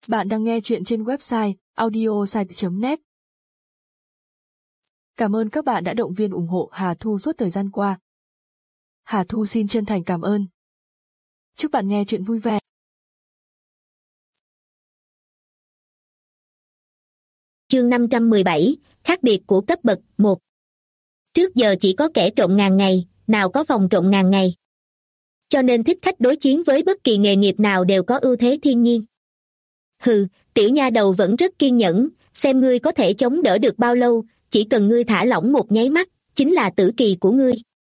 Bạn đang nghe chuyện trên website audiosite.net. Cảm ơn các bạn đã động viên ủng hộ Hà Thu suốt thời gian qua. Hà Thu xin chân thành cảm ơn. Chúc bạn nghe chuyện vui vẻ. Chương 517, khác biệt của cấp bậc 1. Trước giờ chỉ có kẻ trộm ngàn ngày, nào có phòng trộm ngàn ngày. Cho nên thích khách đối chiến với bất kỳ nghề nghiệp nào đều có ưu thế thiên nhiên. Hừ, tiểu nha đầu vẫn rất kiên nhẫn, xem ngươi có thể chống đỡ được bao lâu, chỉ cần ngươi thả lỏng một nháy mắt, chính là tử kỳ của ngươi.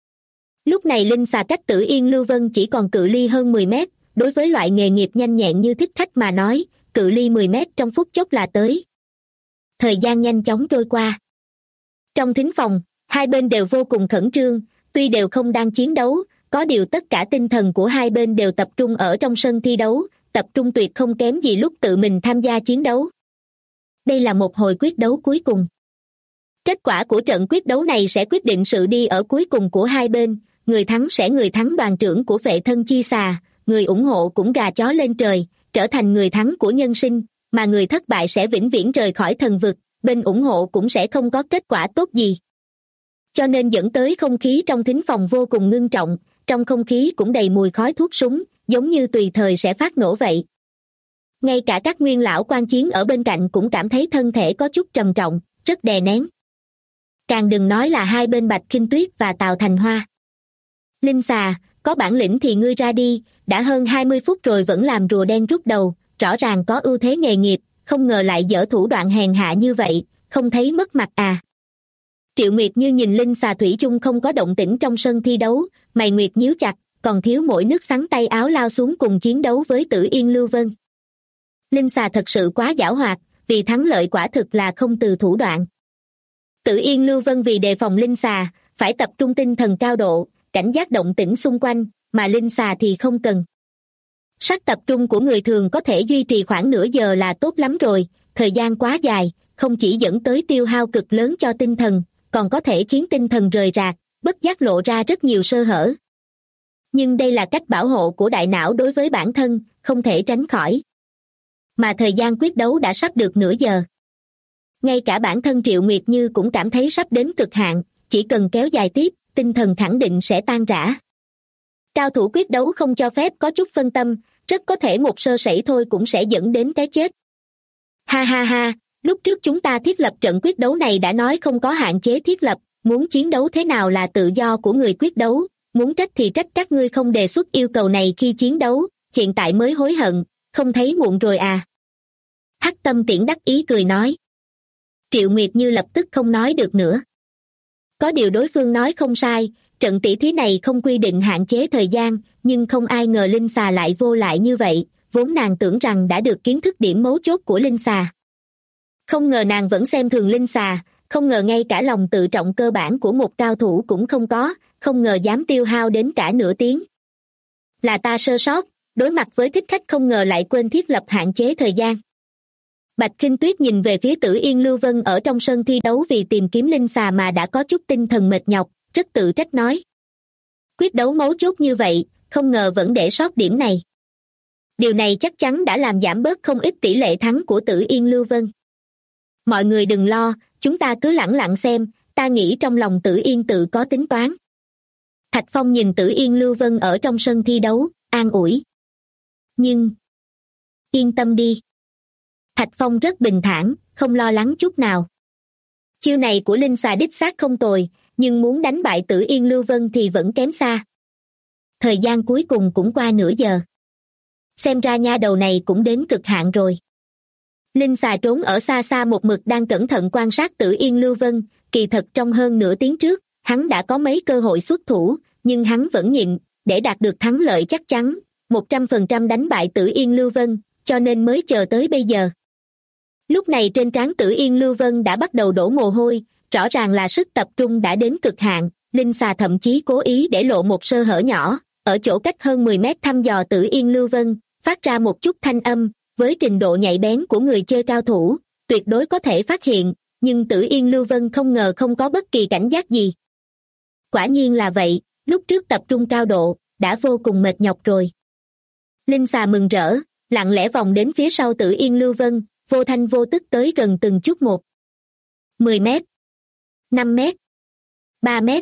Lúc này linh xà cách Tử Yên Lưu Vân chỉ còn cự ly hơn 10 mét, đối với loại nghề nghiệp nhanh nhẹn như thích khách mà nói, cự ly 10 mét trong phút chốc là tới. Thời gian nhanh chóng trôi qua. Trong thính phòng, hai bên đều vô cùng khẩn trương, tuy đều không đang chiến đấu, có điều tất cả tinh thần của hai bên đều tập trung ở trong sân thi đấu, tập trung tuyệt không kém gì lúc tự mình tham gia chiến đấu. Đây là một hồi quyết đấu cuối cùng. Kết quả của trận quyết đấu này sẽ quyết định sự đi ở cuối cùng của hai bên, người thắng sẽ người thắng đoàn trưởng của Phệ Thân Chi Xà, người ủng hộ cũng gà chó lên trời, trở thành người thắng của nhân sinh, mà người thất bại sẽ vĩnh viễn rời khỏi thần vực, bên ủng hộ cũng sẽ không có kết quả tốt gì. Cho nên dẫn tới không khí trong thính phòng vô cùng ngưng trọng, trong không khí cũng đầy mùi khói thuốc súng, giống như tùy thời sẽ phát nổ vậy. Ngay cả các nguyên lão quan chiến ở bên cạnh cũng cảm thấy thân thể có chút trầm trọng, rất đè nén. Càng đừng nói là hai bên Bạch Khinh Tuyết và Tào Thành Hoa. Linh xà, có bản lĩnh thì ngươi ra đi, đã hơn 20 phút rồi vẫn làm rùa đen rút đầu, rõ ràng có ưu thế nghề nghiệp, không ngờ lại dở thủ đoạn hèn hạ như vậy, không thấy mất mặt à. Triệu Nguyệt Như nhìn linh xà thủy chung không có động tĩnh trong sân thi đấu, mày Nguyệt nhíu chặt, còn thiếu mỗi nước sắn tay áo lao xuống cùng chiến đấu với Tử Yên Lưu Vân. Linh xà thật sự quá giảo hoạt, vì thắng lợi quả thực là không từ thủ đoạn. Tử Yên Lưu Vân vì đề phòng linh xà, phải tập trung tinh thần cao độ, cảnh giác động tĩnh xung quanh, mà linh xà thì không cần. Sắc tập trung của người thường có thể duy trì khoảng nửa giờ là tốt lắm rồi, thời gian quá dài, không chỉ dẫn tới tiêu hao cực lớn cho tinh thần, còn có thể khiến tinh thần rời rạc, bất giác lộ ra rất nhiều sơ hở. Nhưng đây là cách bảo hộ của đại não đối với bản thân, không thể tránh khỏi. Mà thời gian quyết đấu đã sắp được nửa giờ. Ngay cả bản thân Triệu Nguyệt Như cũng cảm thấy sắp đến cực hạn, chỉ cần kéo dài tiếp, tinh thần khẳng định sẽ tan rã. Cao thủ quyết đấu không cho phép có chút phân tâm, rất có thể một sơ sẩy thôi cũng sẽ dẫn đến cái chết. Ha ha ha, lúc trước chúng ta thiết lập trận quyết đấu này đã nói không có hạn chế thiết lập, muốn chiến đấu thế nào là tự do của người quyết đấu, muốn trách thì trách các ngươi không đề xuất yêu cầu này khi chiến đấu, hiện tại mới hối hận, không thấy muộn rồi à. Hắc Tâm Tiễn đắc ý cười nói. Triệu Nguyệt Như lập tức không nói được nữa. Có điều đối phương nói không sai, trận tỷ thí này không quy định hạn chế thời gian, nhưng không ai ngờ linh xà lại vô lại như vậy, vốn nàng tưởng rằng đã được kiến thức điểm mấu chốt của linh xà. Không ngờ nàng vẫn xem thường linh xà, không ngờ ngay cả lòng tự trọng cơ bản của một cao thủ cũng không có, không ngờ dám tiêu hao đến cả nửa tiếng. Là ta sơ sót, đối mặt với thích khách không ngờ lại quên thiết lập hạn chế thời gian. Bạch Khinh Tuyết nhìn về phía Tử Yên Lưu Vân ở trong sân thi đấu vì tìm kiếm linh xà mà đã có chút tinh thần mệt nhọc, rất tự trách nói. Quyết đấu mấu chốt như vậy, không ngờ vẫn để sót điểm này. Điều này chắc chắn đã làm giảm bớt không ít tỷ lệ thắng của Tử Yên Lưu Vân. Mọi người đừng lo, chúng ta cứ lẳng lặng xem, ta nghĩ trong lòng Tử Yên tự có tính toán. Thạch Phong nhìn Tử Yên Lưu Vân ở trong sân thi đấu, an ủi. Nhưng, yên tâm đi. Thạch Phong rất bình thản, không lo lắng chút nào. Chiêu này của linh xà đích xác không tồi, nhưng muốn đánh bại Tử Yên Lưu Vân thì vẫn kém xa. Thời gian cuối cùng cũng qua nửa giờ. Xem ra nha đầu này cũng đến cực hạn rồi. Linh xà trốn ở xa xa một mực đang cẩn thận quan sát Tử Yên Lưu Vân, kỳ thật trong hơn nửa tiếng trước, hắn đã có mấy cơ hội xuất thủ, nhưng hắn vẫn nhịn, để đạt được thắng lợi chắc chắn, 100% đánh bại Tử Yên Lưu Vân, cho nên mới chờ tới bây giờ. Lúc này trên trán Tử Yên Lưu Vân đã bắt đầu đổ mồ hôi, rõ ràng là sức tập trung đã đến cực hạn, linh xà thậm chí cố ý để lộ một sơ hở nhỏ, ở chỗ cách hơn 10 mét thăm dò Tử Yên Lưu Vân, phát ra một chút thanh âm, với trình độ nhạy bén của người chơi cao thủ, tuyệt đối có thể phát hiện, nhưng Tử Yên Lưu Vân không ngờ không có bất kỳ cảnh giác gì. Quả nhiên là vậy, lúc trước tập trung cao độ, đã vô cùng mệt nhọc rồi. Linh xà mừng rỡ, lặng lẽ vòng đến phía sau Tử Yên Lưu Vân, vô thanh vô tức tới gần từng chút một. 10 mét, 5 mét, 3 mét.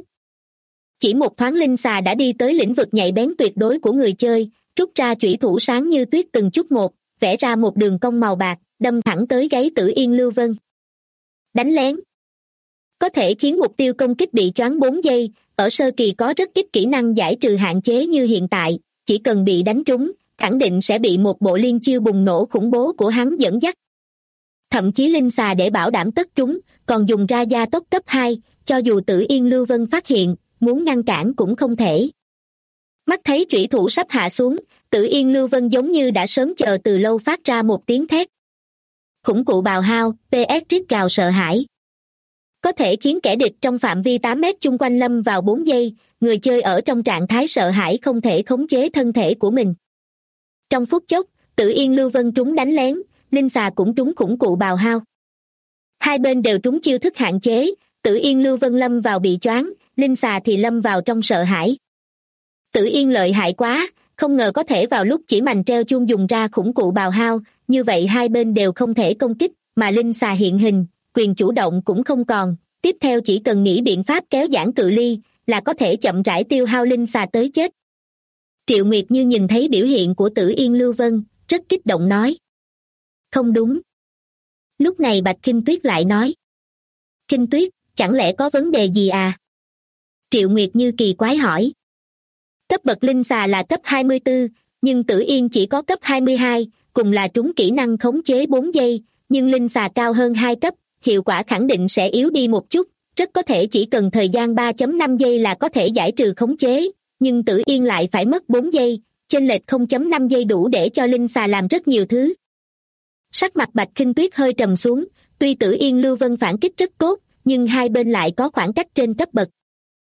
Chỉ một thoáng linh xà đã đi tới lĩnh vực nhạy bén tuyệt đối của người chơi, rút ra chủy thủ sáng như tuyết từng chút một, vẽ ra một đường cong màu bạc, đâm thẳng tới gáy Tử Yên Lưu Vân. Đánh lén. Có thể khiến mục tiêu công kích bị choáng 4 giây, ở sơ kỳ có rất ít kỹ năng giải trừ hạn chế như hiện tại, chỉ cần bị đánh trúng, khẳng định sẽ bị một bộ liên chiêu bùng nổ khủng bố của hắn dẫn dắt. Thậm chí linh xà để bảo đảm tất trúng, còn dùng ra gia tốc cấp 2, cho dù Tử Yên Lưu Vân phát hiện, muốn ngăn cản cũng không thể. Mắt thấy chủy thủ sắp hạ xuống, Tử Yên Lưu Vân giống như đã sớm chờ từ lâu phát ra một tiếng thét. Khủng cụ bào hao, PS rít gào sợ hãi. Có thể khiến kẻ địch trong phạm vi 8 mét chung quanh lâm vào 4 giây, người chơi ở trong trạng thái sợ hãi không thể khống chế thân thể của mình. Trong phút chốc, Tử Yên Lưu Vân trúng đánh lén, linh xà cũng trúng khủng cụ bào hao. Hai bên đều trúng chiêu thức hạn chế, Tử Yên Lưu Vân lâm vào bị choáng, linh xà thì lâm vào trong sợ hãi. Tử Yên lợi hại quá, không ngờ có thể vào lúc chỉ mành treo chuông dùng ra khủng cụ bào hao, như vậy hai bên đều không thể công kích, mà linh xà hiện hình, quyền chủ động cũng không còn, tiếp theo chỉ cần nghĩ biện pháp kéo giãn cự ly, là có thể chậm rãi tiêu hao linh xà tới chết. Triệu Nguyệt Như nhìn thấy biểu hiện của Tử Yên Lưu Vân, rất kích động nói. Không đúng. Lúc này Bạch Kinh Tuyết lại nói. Kinh Tuyết, chẳng lẽ có vấn đề gì à? Triệu Nguyệt Như kỳ quái hỏi. Cấp bậc linh xà là cấp 24, nhưng Tử Yên chỉ có cấp 22, cùng là trúng kỹ năng khống chế 4 giây, nhưng linh xà cao hơn 2 cấp, hiệu quả khẳng định sẽ yếu đi một chút, rất có thể chỉ cần thời gian 3.5 giây là có thể giải trừ khống chế, nhưng Tử Yên lại phải mất 4 giây, chênh lệch 0.5 giây đủ để cho linh xà làm rất nhiều thứ. Sắc mặt Bạch Kinh Tuyết hơi trầm xuống, tuy Tử Yên Lưu Vân phản kích rất tốt, nhưng hai bên lại có khoảng cách trên cấp bậc.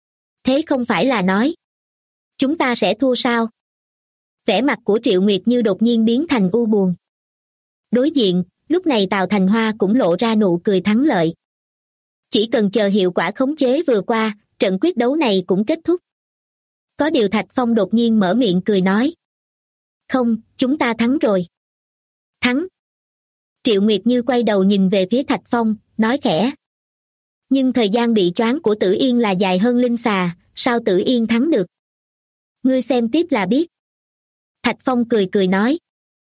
Thế không phải là nói chúng ta sẽ thua sao? Vẻ mặt của Triệu Nguyệt Như đột nhiên biến thành u buồn. Đối diện, lúc này Tào Thành Hoa cũng lộ ra nụ cười thắng lợi. Chỉ cần chờ hiệu quả khống chế vừa qua, trận quyết đấu này cũng kết thúc. Có điều Thạch Phong đột nhiên mở miệng cười nói. Không, chúng ta thắng rồi. Thắng. Triệu Nguyệt Như quay đầu nhìn về phía Thạch Phong, nói khẽ. Nhưng thời gian bị choáng của Tử Yên là dài hơn linh xà, sao Tử Yên thắng được? Ngươi xem tiếp là biết. Thạch Phong cười cười nói.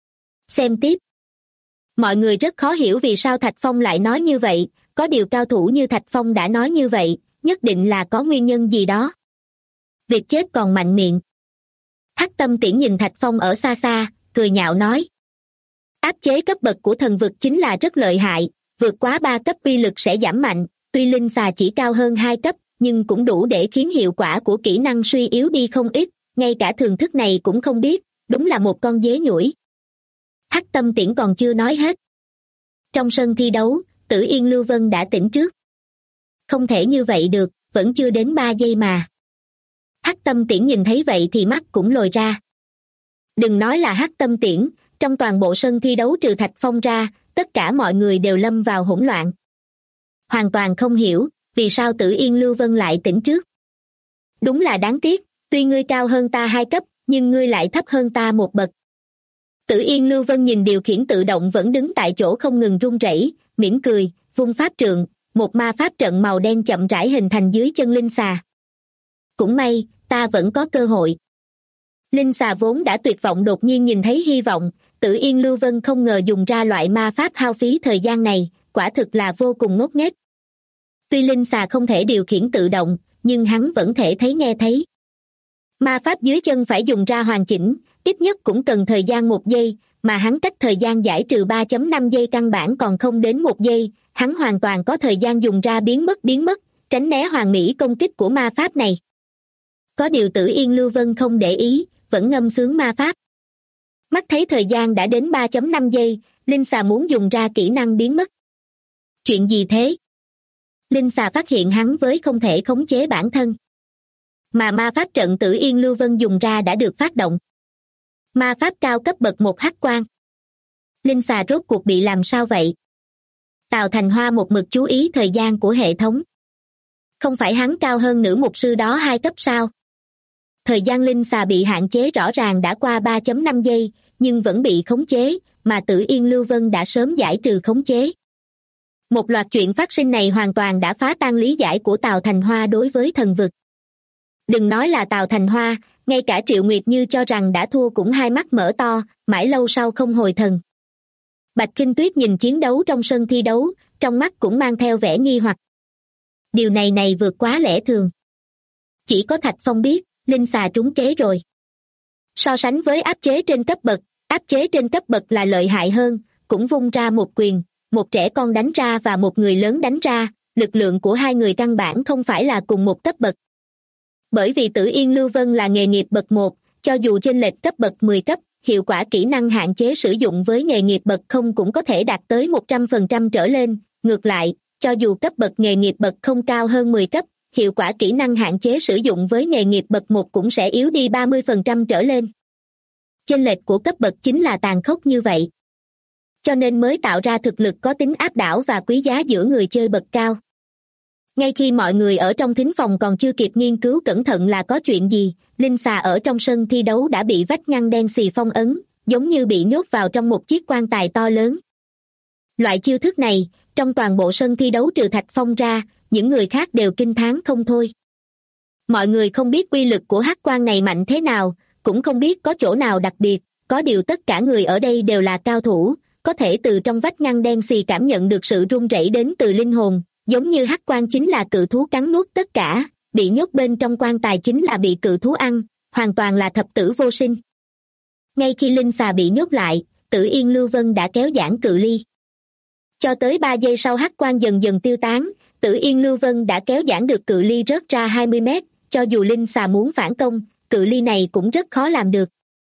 Xem tiếp. Mọi người rất khó hiểu vì sao Thạch Phong lại nói như vậy, có điều cao thủ như Thạch Phong đã nói như vậy, nhất định là có nguyên nhân gì đó. Việc chết còn mạnh miệng. Hắc Tâm Tiễn nhìn Thạch Phong ở xa xa, cười nhạo nói. Áp chế cấp bậc của thần vực chính là rất lợi hại, vượt quá 3 cấp uy lực sẽ giảm mạnh, tuy linh xà chỉ cao hơn 2 cấp, nhưng cũng đủ để khiến hiệu quả của kỹ năng suy yếu đi không ít, ngay cả thường thức này cũng không biết, đúng là một con dế nhủi. Hắc Tâm Tiễn còn chưa nói hết. Trong sân thi đấu, Tử Yên Lưu Vân đã tỉnh trước. Không thể như vậy được, vẫn chưa đến 3 giây mà. Hắc Tâm Tiễn nhìn thấy vậy thì mắt cũng lồi ra. Đừng nói là Hắc Tâm Tiễn, trong toàn bộ sân thi đấu trừ Thạch Phong ra, tất cả mọi người đều lâm vào hỗn loạn. Hoàn toàn không hiểu, vì sao Tử Yên Lưu Vân lại tỉnh trước. Đúng là đáng tiếc, tuy ngươi cao hơn ta 2 cấp, nhưng ngươi lại thấp hơn ta 1 bậc. Tử Yên Lưu Vân nhìn điều khiển tự động vẫn đứng tại chỗ không ngừng run rẩy, mỉm cười, vung pháp trượng, một ma pháp trận màu đen chậm rãi hình thành dưới chân linh xà. Cũng may, ta vẫn có cơ hội. Linh xà vốn đã tuyệt vọng đột nhiên nhìn thấy hy vọng, Tử Yên Lưu Vân không ngờ dùng ra loại ma pháp hao phí thời gian này, quả thực là vô cùng ngốc nghếch. Tuy linh xà không thể điều khiển tự động, nhưng hắn vẫn thể thấy nghe thấy. Ma pháp dưới chân phải dùng ra hoàn chỉnh, ít nhất cũng cần thời gian 1 giây, mà hắn cách thời gian giải trừ 3.5 giây căn bản còn không đến 1 giây, hắn hoàn toàn có thời gian dùng ra biến mất, tránh né hoàn mỹ công kích của ma pháp này. Có điều Tử Yên Lưu Vân không để ý, vẫn ngâm sướng ma pháp. Mắt thấy thời gian đã đến 3.5 giây, linh xà muốn dùng ra kỹ năng biến mất. Chuyện gì thế? Linh xà phát hiện hắn với không thể khống chế bản thân. Mà ma pháp trận Tử Yên Lưu Vân dùng ra đã được phát động. Ma pháp cao cấp bậc 1 hắc quang. Linh xà rốt cuộc bị làm sao vậy? Tào Thành Hoa một mực chú ý thời gian của hệ thống. Không phải hắn cao hơn nữ mục sư đó 2 cấp sao? Thời gian linh xà bị hạn chế rõ ràng đã qua 3.5 giây, nhưng vẫn bị khống chế, mà Tử Yên Lưu Vân đã sớm giải trừ khống chế. Một loạt chuyện phát sinh này hoàn toàn đã phá tan lý giải của Tào Thành Hoa đối với thần vực. Đừng nói là Tào Thành Hoa, ngay cả Triệu Nguyệt Như cho rằng đã thua cũng hai mắt mở to, mãi lâu sau không hồi thần. Bạch Kinh Tuyết nhìn chiến đấu trong sân thi đấu, trong mắt cũng mang theo vẻ nghi hoặc. Điều này vượt quá lẽ thường. Chỉ có Thạch Phong biết, Linh xà trúng kế rồi. So sánh với áp chế trên cấp bậc là lợi hại hơn, cũng vung ra một quyền, một trẻ con đánh ra và một người lớn đánh ra, lực lượng của hai người căn bản không phải là cùng một cấp bậc. Bởi vì Tử Yên Lưu Vân là nghề nghiệp bậc 1, cho dù chênh lệch cấp bậc 10 cấp, hiệu quả kỹ năng hạn chế sử dụng với nghề nghiệp bậc 0 cũng có thể đạt tới 100% trở lên. Ngược lại, cho dù cấp bậc nghề nghiệp bậc 0 cao hơn 10 cấp, hiệu quả kỹ năng hạn chế sử dụng với nghề nghiệp bậc 1 cũng sẽ yếu đi 30% trở lên. Chênh lệch của cấp bậc chính là tàn khốc như vậy. Cho nên mới tạo ra thực lực có tính áp đảo và quý giá giữa người chơi bậc cao. Ngay khi mọi người ở trong thính phòng còn chưa kịp nghiên cứu cẩn thận là có chuyện gì, Linh xà ở trong sân thi đấu đã bị vách ngăn đen xì phong ấn, giống như bị nhốt vào trong một chiếc quan tài to lớn. Loại chiêu thức này, trong toàn bộ sân thi đấu trừ Thạch Phong ra, những người khác đều kinh thán không thôi. Mọi người không biết quy lực của hắc quan này mạnh thế nào, cũng không biết có chỗ nào đặc biệt, có điều tất cả người ở đây đều là cao thủ, có thể từ trong vách ngăn đen xì cảm nhận được sự run rẩy đến từ linh hồn, giống như hắc quan chính là cự thú cắn nuốt tất cả, bị nhốt bên trong quan tài chính là bị cự thú ăn, hoàn toàn là thập tử vô sinh. Ngay khi linh xà bị nhốt lại, Tử Yên Lưu Vân đã kéo giãn cự ly. Cho tới 3 giây sau hắc quan dần dần tiêu tán, Tử Yên Lưu Vân đã kéo giãn được cự ly rớt ra 20 mét, cho dù linh xà muốn phản công, cự ly này cũng rất khó làm được.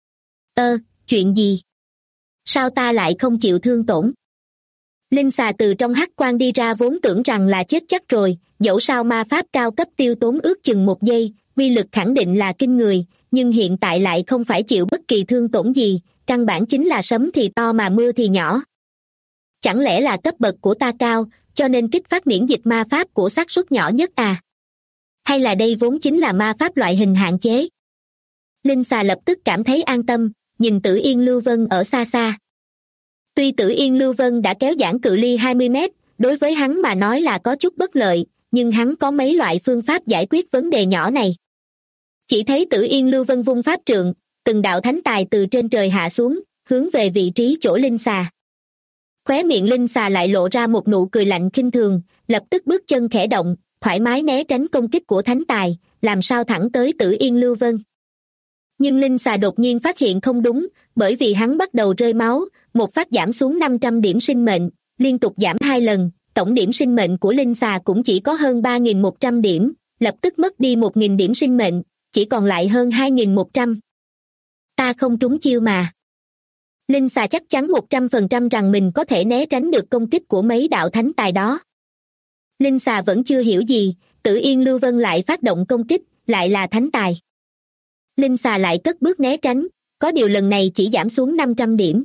Chuyện gì? Sao ta lại không chịu thương tổn? Linh xà từ trong hắc quan đi ra vốn tưởng rằng là chết chắc rồi, dẫu sao ma pháp cao cấp tiêu tốn ước chừng 1 giây, uy lực khẳng định là kinh người, nhưng hiện tại lại không phải chịu bất kỳ thương tổn gì, căn bản chính là sấm thì to mà mưa thì nhỏ. Chẳng lẽ là cấp bậc của ta cao, cho nên kích phát miễn dịch ma pháp của xác suất nhỏ nhất à? Hay là đây vốn chính là ma pháp loại hình hạn chế? Linh xà lập tức cảm thấy an tâm, nhìn Tử Yên Lưu Vân ở xa xa. Tuy Tử Yên Lưu Vân đã kéo giãn cự ly 20 mét, đối với hắn mà nói là có chút bất lợi, nhưng hắn có mấy loại phương pháp giải quyết vấn đề nhỏ này. Chỉ thấy Tử Yên Lưu Vân vung pháp trượng, từng đạo thánh tài từ trên trời hạ xuống, hướng về vị trí chỗ linh xà. Khóe miệng linh xà lại lộ ra một nụ cười lạnh khinh thường, lập tức bước chân khẽ động, thoải mái né tránh công kích của thánh tài, làm sao thẳng tới Tử Yên Lưu Vân. Nhưng linh xà đột nhiên phát hiện không đúng, bởi vì hắn bắt đầu rơi máu, một phát giảm xuống 500 điểm sinh mệnh, liên tục giảm 2 lần, tổng điểm sinh mệnh của linh xà cũng chỉ có hơn 3.100 điểm, lập tức mất đi 1.000 điểm sinh mệnh, chỉ còn lại hơn 2.100. Ta không trúng chiêu mà. Linh xà chắc chắn 100% rằng mình có thể né tránh được công kích của mấy đạo thánh tài đó. Linh xà vẫn chưa hiểu gì, Tử Yên Lưu Vân lại phát động công kích, lại là thánh tài. Linh xà lại cất bước né tránh, có điều lần này chỉ giảm xuống 500 điểm.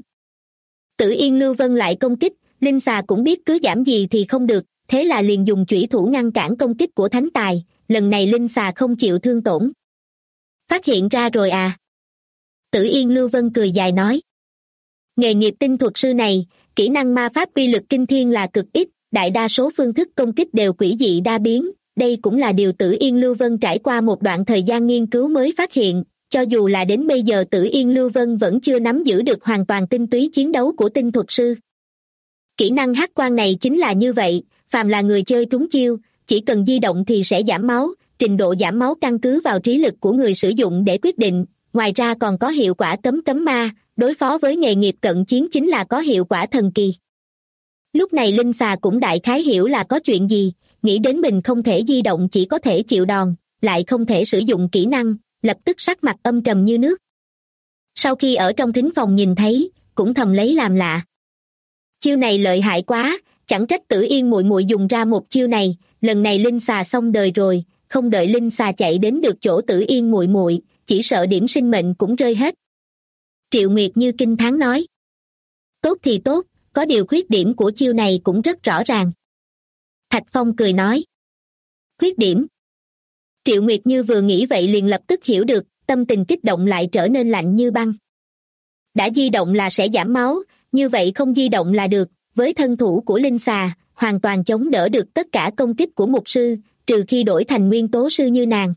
Tử Yên Lưu Vân lại công kích, linh xà cũng biết cứ giảm gì thì không được, thế là liền dùng chủy thủ ngăn cản công kích của thánh tài, lần này linh xà không chịu thương tổn. Phát hiện ra rồi à? Tử Yên Lưu Vân cười dài nói. Nghề nghiệp tinh thuật sư này, kỹ năng ma pháp uy lực kinh thiên là cực ít, đại đa số phương thức công kích đều quỷ dị đa biến, đây cũng là điều Tử Yên Lưu Vân trải qua một đoạn thời gian nghiên cứu mới phát hiện, cho dù là đến bây giờ Tử Yên Lưu Vân vẫn chưa nắm giữ được hoàn toàn tinh túy chiến đấu của tinh thuật sư. Kỹ năng hắc quan này chính là như vậy, phàm là người chơi trúng chiêu, chỉ cần di động thì sẽ giảm máu, trình độ giảm máu căn cứ vào trí lực của người sử dụng để quyết định, ngoài ra còn có hiệu quả cấm ma, đối phó với nghề nghiệp cận chiến chính là có hiệu quả thần kỳ. Lúc này linh xà cũng đại khái hiểu là có chuyện gì, nghĩ đến mình không thể di động chỉ có thể chịu đòn, lại không thể sử dụng kỹ năng, lập tức sắc mặt âm trầm như nước. Sau khi ở trong thính phòng nhìn thấy, cũng thầm lấy làm lạ. Chiêu này lợi hại quá, chẳng trách Tử Yên muội muội dùng ra một chiêu này, lần này linh xà xong đời rồi, không đợi linh xà chạy đến được chỗ Tử Yên muội muội, chỉ sợ điểm sinh mệnh cũng rơi hết. Triệu Nguyệt Như kinh thán nói. Tốt thì tốt, có điều khuyết điểm của chiêu này cũng rất rõ ràng. Thạch Phong cười nói. Khuyết điểm? Triệu Nguyệt Như vừa nghĩ vậy liền lập tức hiểu được, tâm tình kích động lại trở nên lạnh như băng. Đã di động là sẽ giảm máu, như vậy không di động là được. Với thân thủ của linh xà, hoàn toàn chống đỡ được tất cả công kích của mục sư, trừ khi đổi thành nguyên tố sư như nàng.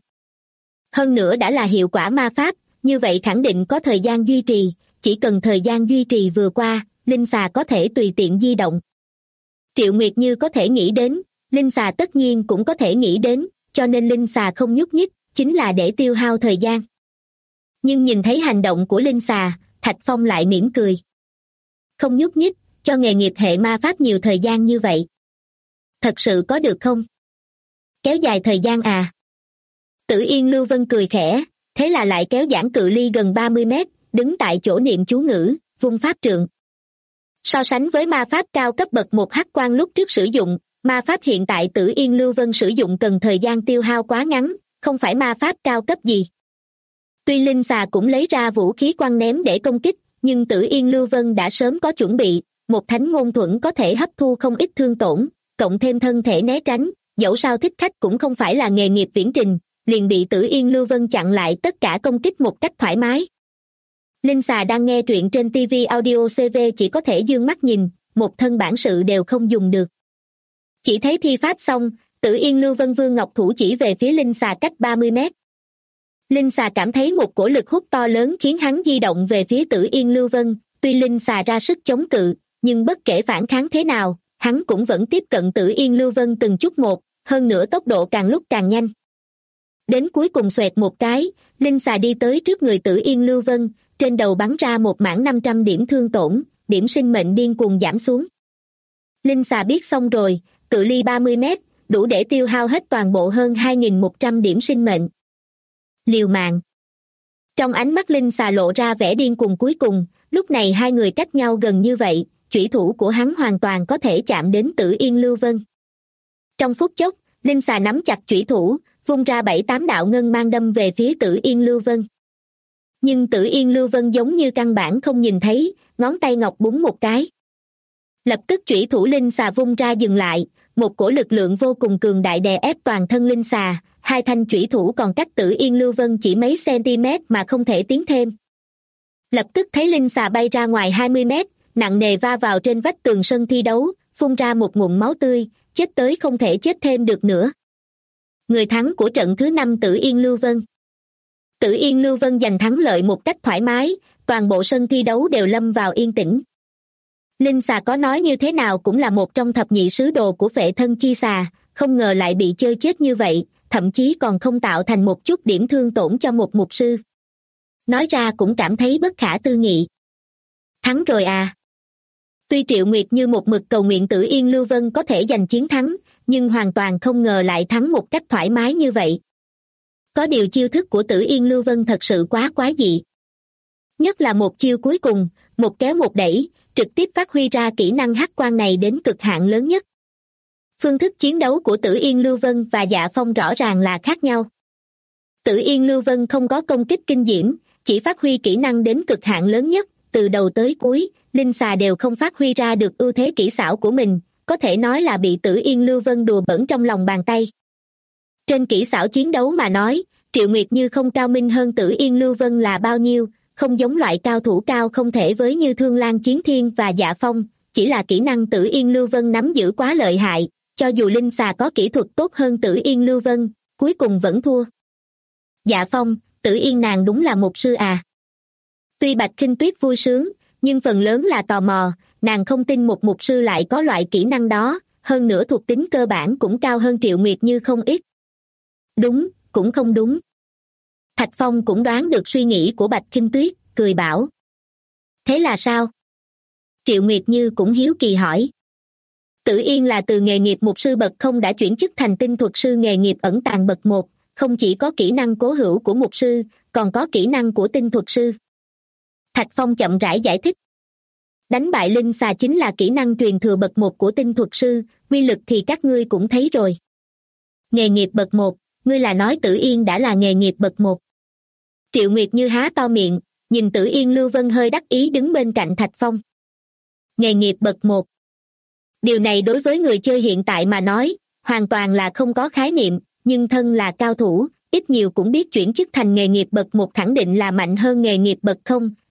Hơn nữa đã là hiệu quả ma pháp, như vậy khẳng định có thời gian duy trì, chỉ cần thời gian duy trì vừa qua, linh xà có thể tùy tiện di động. Triệu Nguyệt Như có thể nghĩ đến, linh xà tất nhiên cũng có thể nghĩ đến, cho nên linh xà không nhúc nhích, chính là để tiêu hao thời gian. Nhưng nhìn thấy hành động của linh xà, Thạch Phong lại mỉm cười. Không nhúc nhích, cho nghề nghiệp hệ ma pháp nhiều thời gian như vậy. Thật sự có được không? Kéo dài thời gian à? Tử Yên Lưu Vân cười khẽ, thế là lại kéo giãn cự ly gần 30 mét, đứng tại chỗ niệm chú ngữ, vung pháp trượng. So sánh với ma pháp cao cấp bậc 1 hắc quang lúc trước sử dụng, ma pháp hiện tại Tử Yên Lưu Vân sử dụng cần thời gian tiêu hao quá ngắn, không phải ma pháp cao cấp gì. Tuy linh xà cũng lấy ra vũ khí quăng ném để công kích, nhưng Tử Yên Lưu Vân đã sớm có chuẩn bị, một thánh ngôn thuẫn có thể hấp thu không ít thương tổn, cộng thêm thân thể né tránh, dẫu sao thích khách cũng không phải là nghề nghiệp viễn trình, liền bị Tử Yên Lưu Vân chặn lại tất cả công kích một cách thoải mái. Linh xà đang nghe truyện trên TV Audio CV chỉ có thể dương mắt nhìn, một thân bản sự đều không dùng được. Chỉ thấy thi pháp xong, Tử Yên Lưu Vân vương ngọc thủ chỉ về phía linh xà cách 30 mét. Linh xà cảm thấy một cổ lực hút to lớn khiến hắn di động về phía Tử Yên Lưu Vân, tuy linh xà ra sức chống cự, nhưng bất kể phản kháng thế nào, hắn cũng vẫn tiếp cận Tử Yên Lưu Vân từng chút một, hơn nữa tốc độ càng lúc càng nhanh. Đến cuối cùng xoẹt một cái, linh xà đi tới trước người Tử Yên Lưu Vân, trên đầu bắn ra một mảng 500 điểm thương tổn, điểm sinh mệnh điên cuồng giảm xuống. Linh xà biết xong rồi, cự ly 30 mét, đủ để tiêu hao hết toàn bộ hơn 2.100 điểm sinh mệnh. Liều mạng. Trong ánh mắt linh xà lộ ra vẻ điên cuồng cuối cùng, lúc này hai người cách nhau gần như vậy, chủy thủ của hắn hoàn toàn có thể chạm đến Tử Yên Lưu Vân. Trong phút chốc, linh xà nắm chặt chủy thủ, vung ra 7-8 đạo ngân mang đâm về phía Tử Yên Lưu Vân. Nhưng Tử Yên Lưu Vân giống như căn bản không nhìn thấy, ngón tay ngọc búng một cái. Lập tức chủy thủ linh xà vung ra dừng lại, một cổ lực lượng vô cùng cường đại đè ép toàn thân linh xà, hai thanh chủy thủ còn cách Tử Yên Lưu Vân chỉ mấy cm mà không thể tiến thêm. Lập tức thấy linh xà bay ra ngoài 20 mét, nặng nề va vào trên vách tường sân thi đấu, phun ra một ngụm máu tươi, chết tới không thể chết thêm được nữa. Người thắng của trận thứ 5 Tử Yên Lưu Vân. Tử Yên Lưu Vân giành thắng lợi một cách thoải mái, toàn bộ sân thi đấu đều lâm vào yên tĩnh. Linh xà có nói như thế nào cũng là một trong thập nhị sứ đồ của phệ thân chi xà, không ngờ lại bị chơi chết như vậy, thậm chí còn không tạo thành một chút điểm thương tổn cho một mục sư. Nói ra cũng cảm thấy bất khả tư nghị. Thắng rồi à? Tuy Triệu Nguyệt Như một mực cầu nguyện Tử Yên Lưu Vân có thể giành chiến thắng, nhưng hoàn toàn không ngờ lại thắng một cách thoải mái như vậy. Có điều chiêu thức của Tử Yên Lưu Vân thật sự quá quái dị. Nhất là một chiêu cuối cùng, một kéo một đẩy, trực tiếp phát huy ra kỹ năng hắc quang này đến cực hạn lớn nhất. Phương thức chiến đấu của Tử Yên Lưu Vân và Dạ Phong rõ ràng là khác nhau. Tử Yên Lưu Vân không có công kích kinh diễm, chỉ phát huy kỹ năng đến cực hạn lớn nhất, từ đầu tới cuối, linh xà đều không phát huy ra được ưu thế kỹ xảo của mình, có thể nói là bị Tử Yên Lưu Vân đùa bỡn trong lòng bàn tay. Trên kỹ xảo chiến đấu mà nói, Triệu Nguyệt Như không cao minh hơn Tử Yên Lưu Vân là bao nhiêu, không giống loại cao thủ cao không thể với như Thương Lan Chiến Thiên và Dạ Phong, chỉ là kỹ năng Tử Yên Lưu Vân nắm giữ quá lợi hại, cho dù linh xà có kỹ thuật tốt hơn Tử Yên Lưu Vân, cuối cùng vẫn thua. Dạ Phong, Tử Yên nàng đúng là một sư à. Tuy Bạch Khinh Tuyết vui sướng, nhưng phần lớn là tò mò, nàng không tin một mục sư lại có loại kỹ năng đó, hơn nữa thuộc tính cơ bản cũng cao hơn Triệu Nguyệt Như không ít. Đúng, cũng không đúng. Thạch Phong cũng đoán được suy nghĩ của Bạch Khinh Tuyết, cười bảo. Thế là sao? Triệu Nguyệt Như cũng hiếu kỳ hỏi. Tử Yên là từ nghề nghiệp mục sư bậc 0 đã chuyển chức thành tinh thuật sư nghề nghiệp ẩn tàng bậc 1, không chỉ có kỹ năng cố hữu của mục sư, còn có kỹ năng của tinh thuật sư. Thạch Phong chậm rãi giải thích. Đánh bại linh xà chính là kỹ năng truyền thừa bậc 1 của tinh thuật sư, uy lực thì các ngươi cũng thấy rồi. Nghề nghiệp bậc 1, ngươi là nói Tử Yên đã là nghề nghiệp bậc 1. Triệu Nguyệt Như há to miệng, nhìn Tử Yên Lưu Vân hơi đắc ý đứng bên cạnh Thạch Phong. Nghề nghiệp bậc 1. Điều này đối với người chơi hiện tại mà nói, hoàn toàn là không có khái niệm, nhưng thân là cao thủ, ít nhiều cũng biết chuyển chức thành nghề nghiệp bậc 1 khẳng định là mạnh hơn nghề nghiệp bậc 0,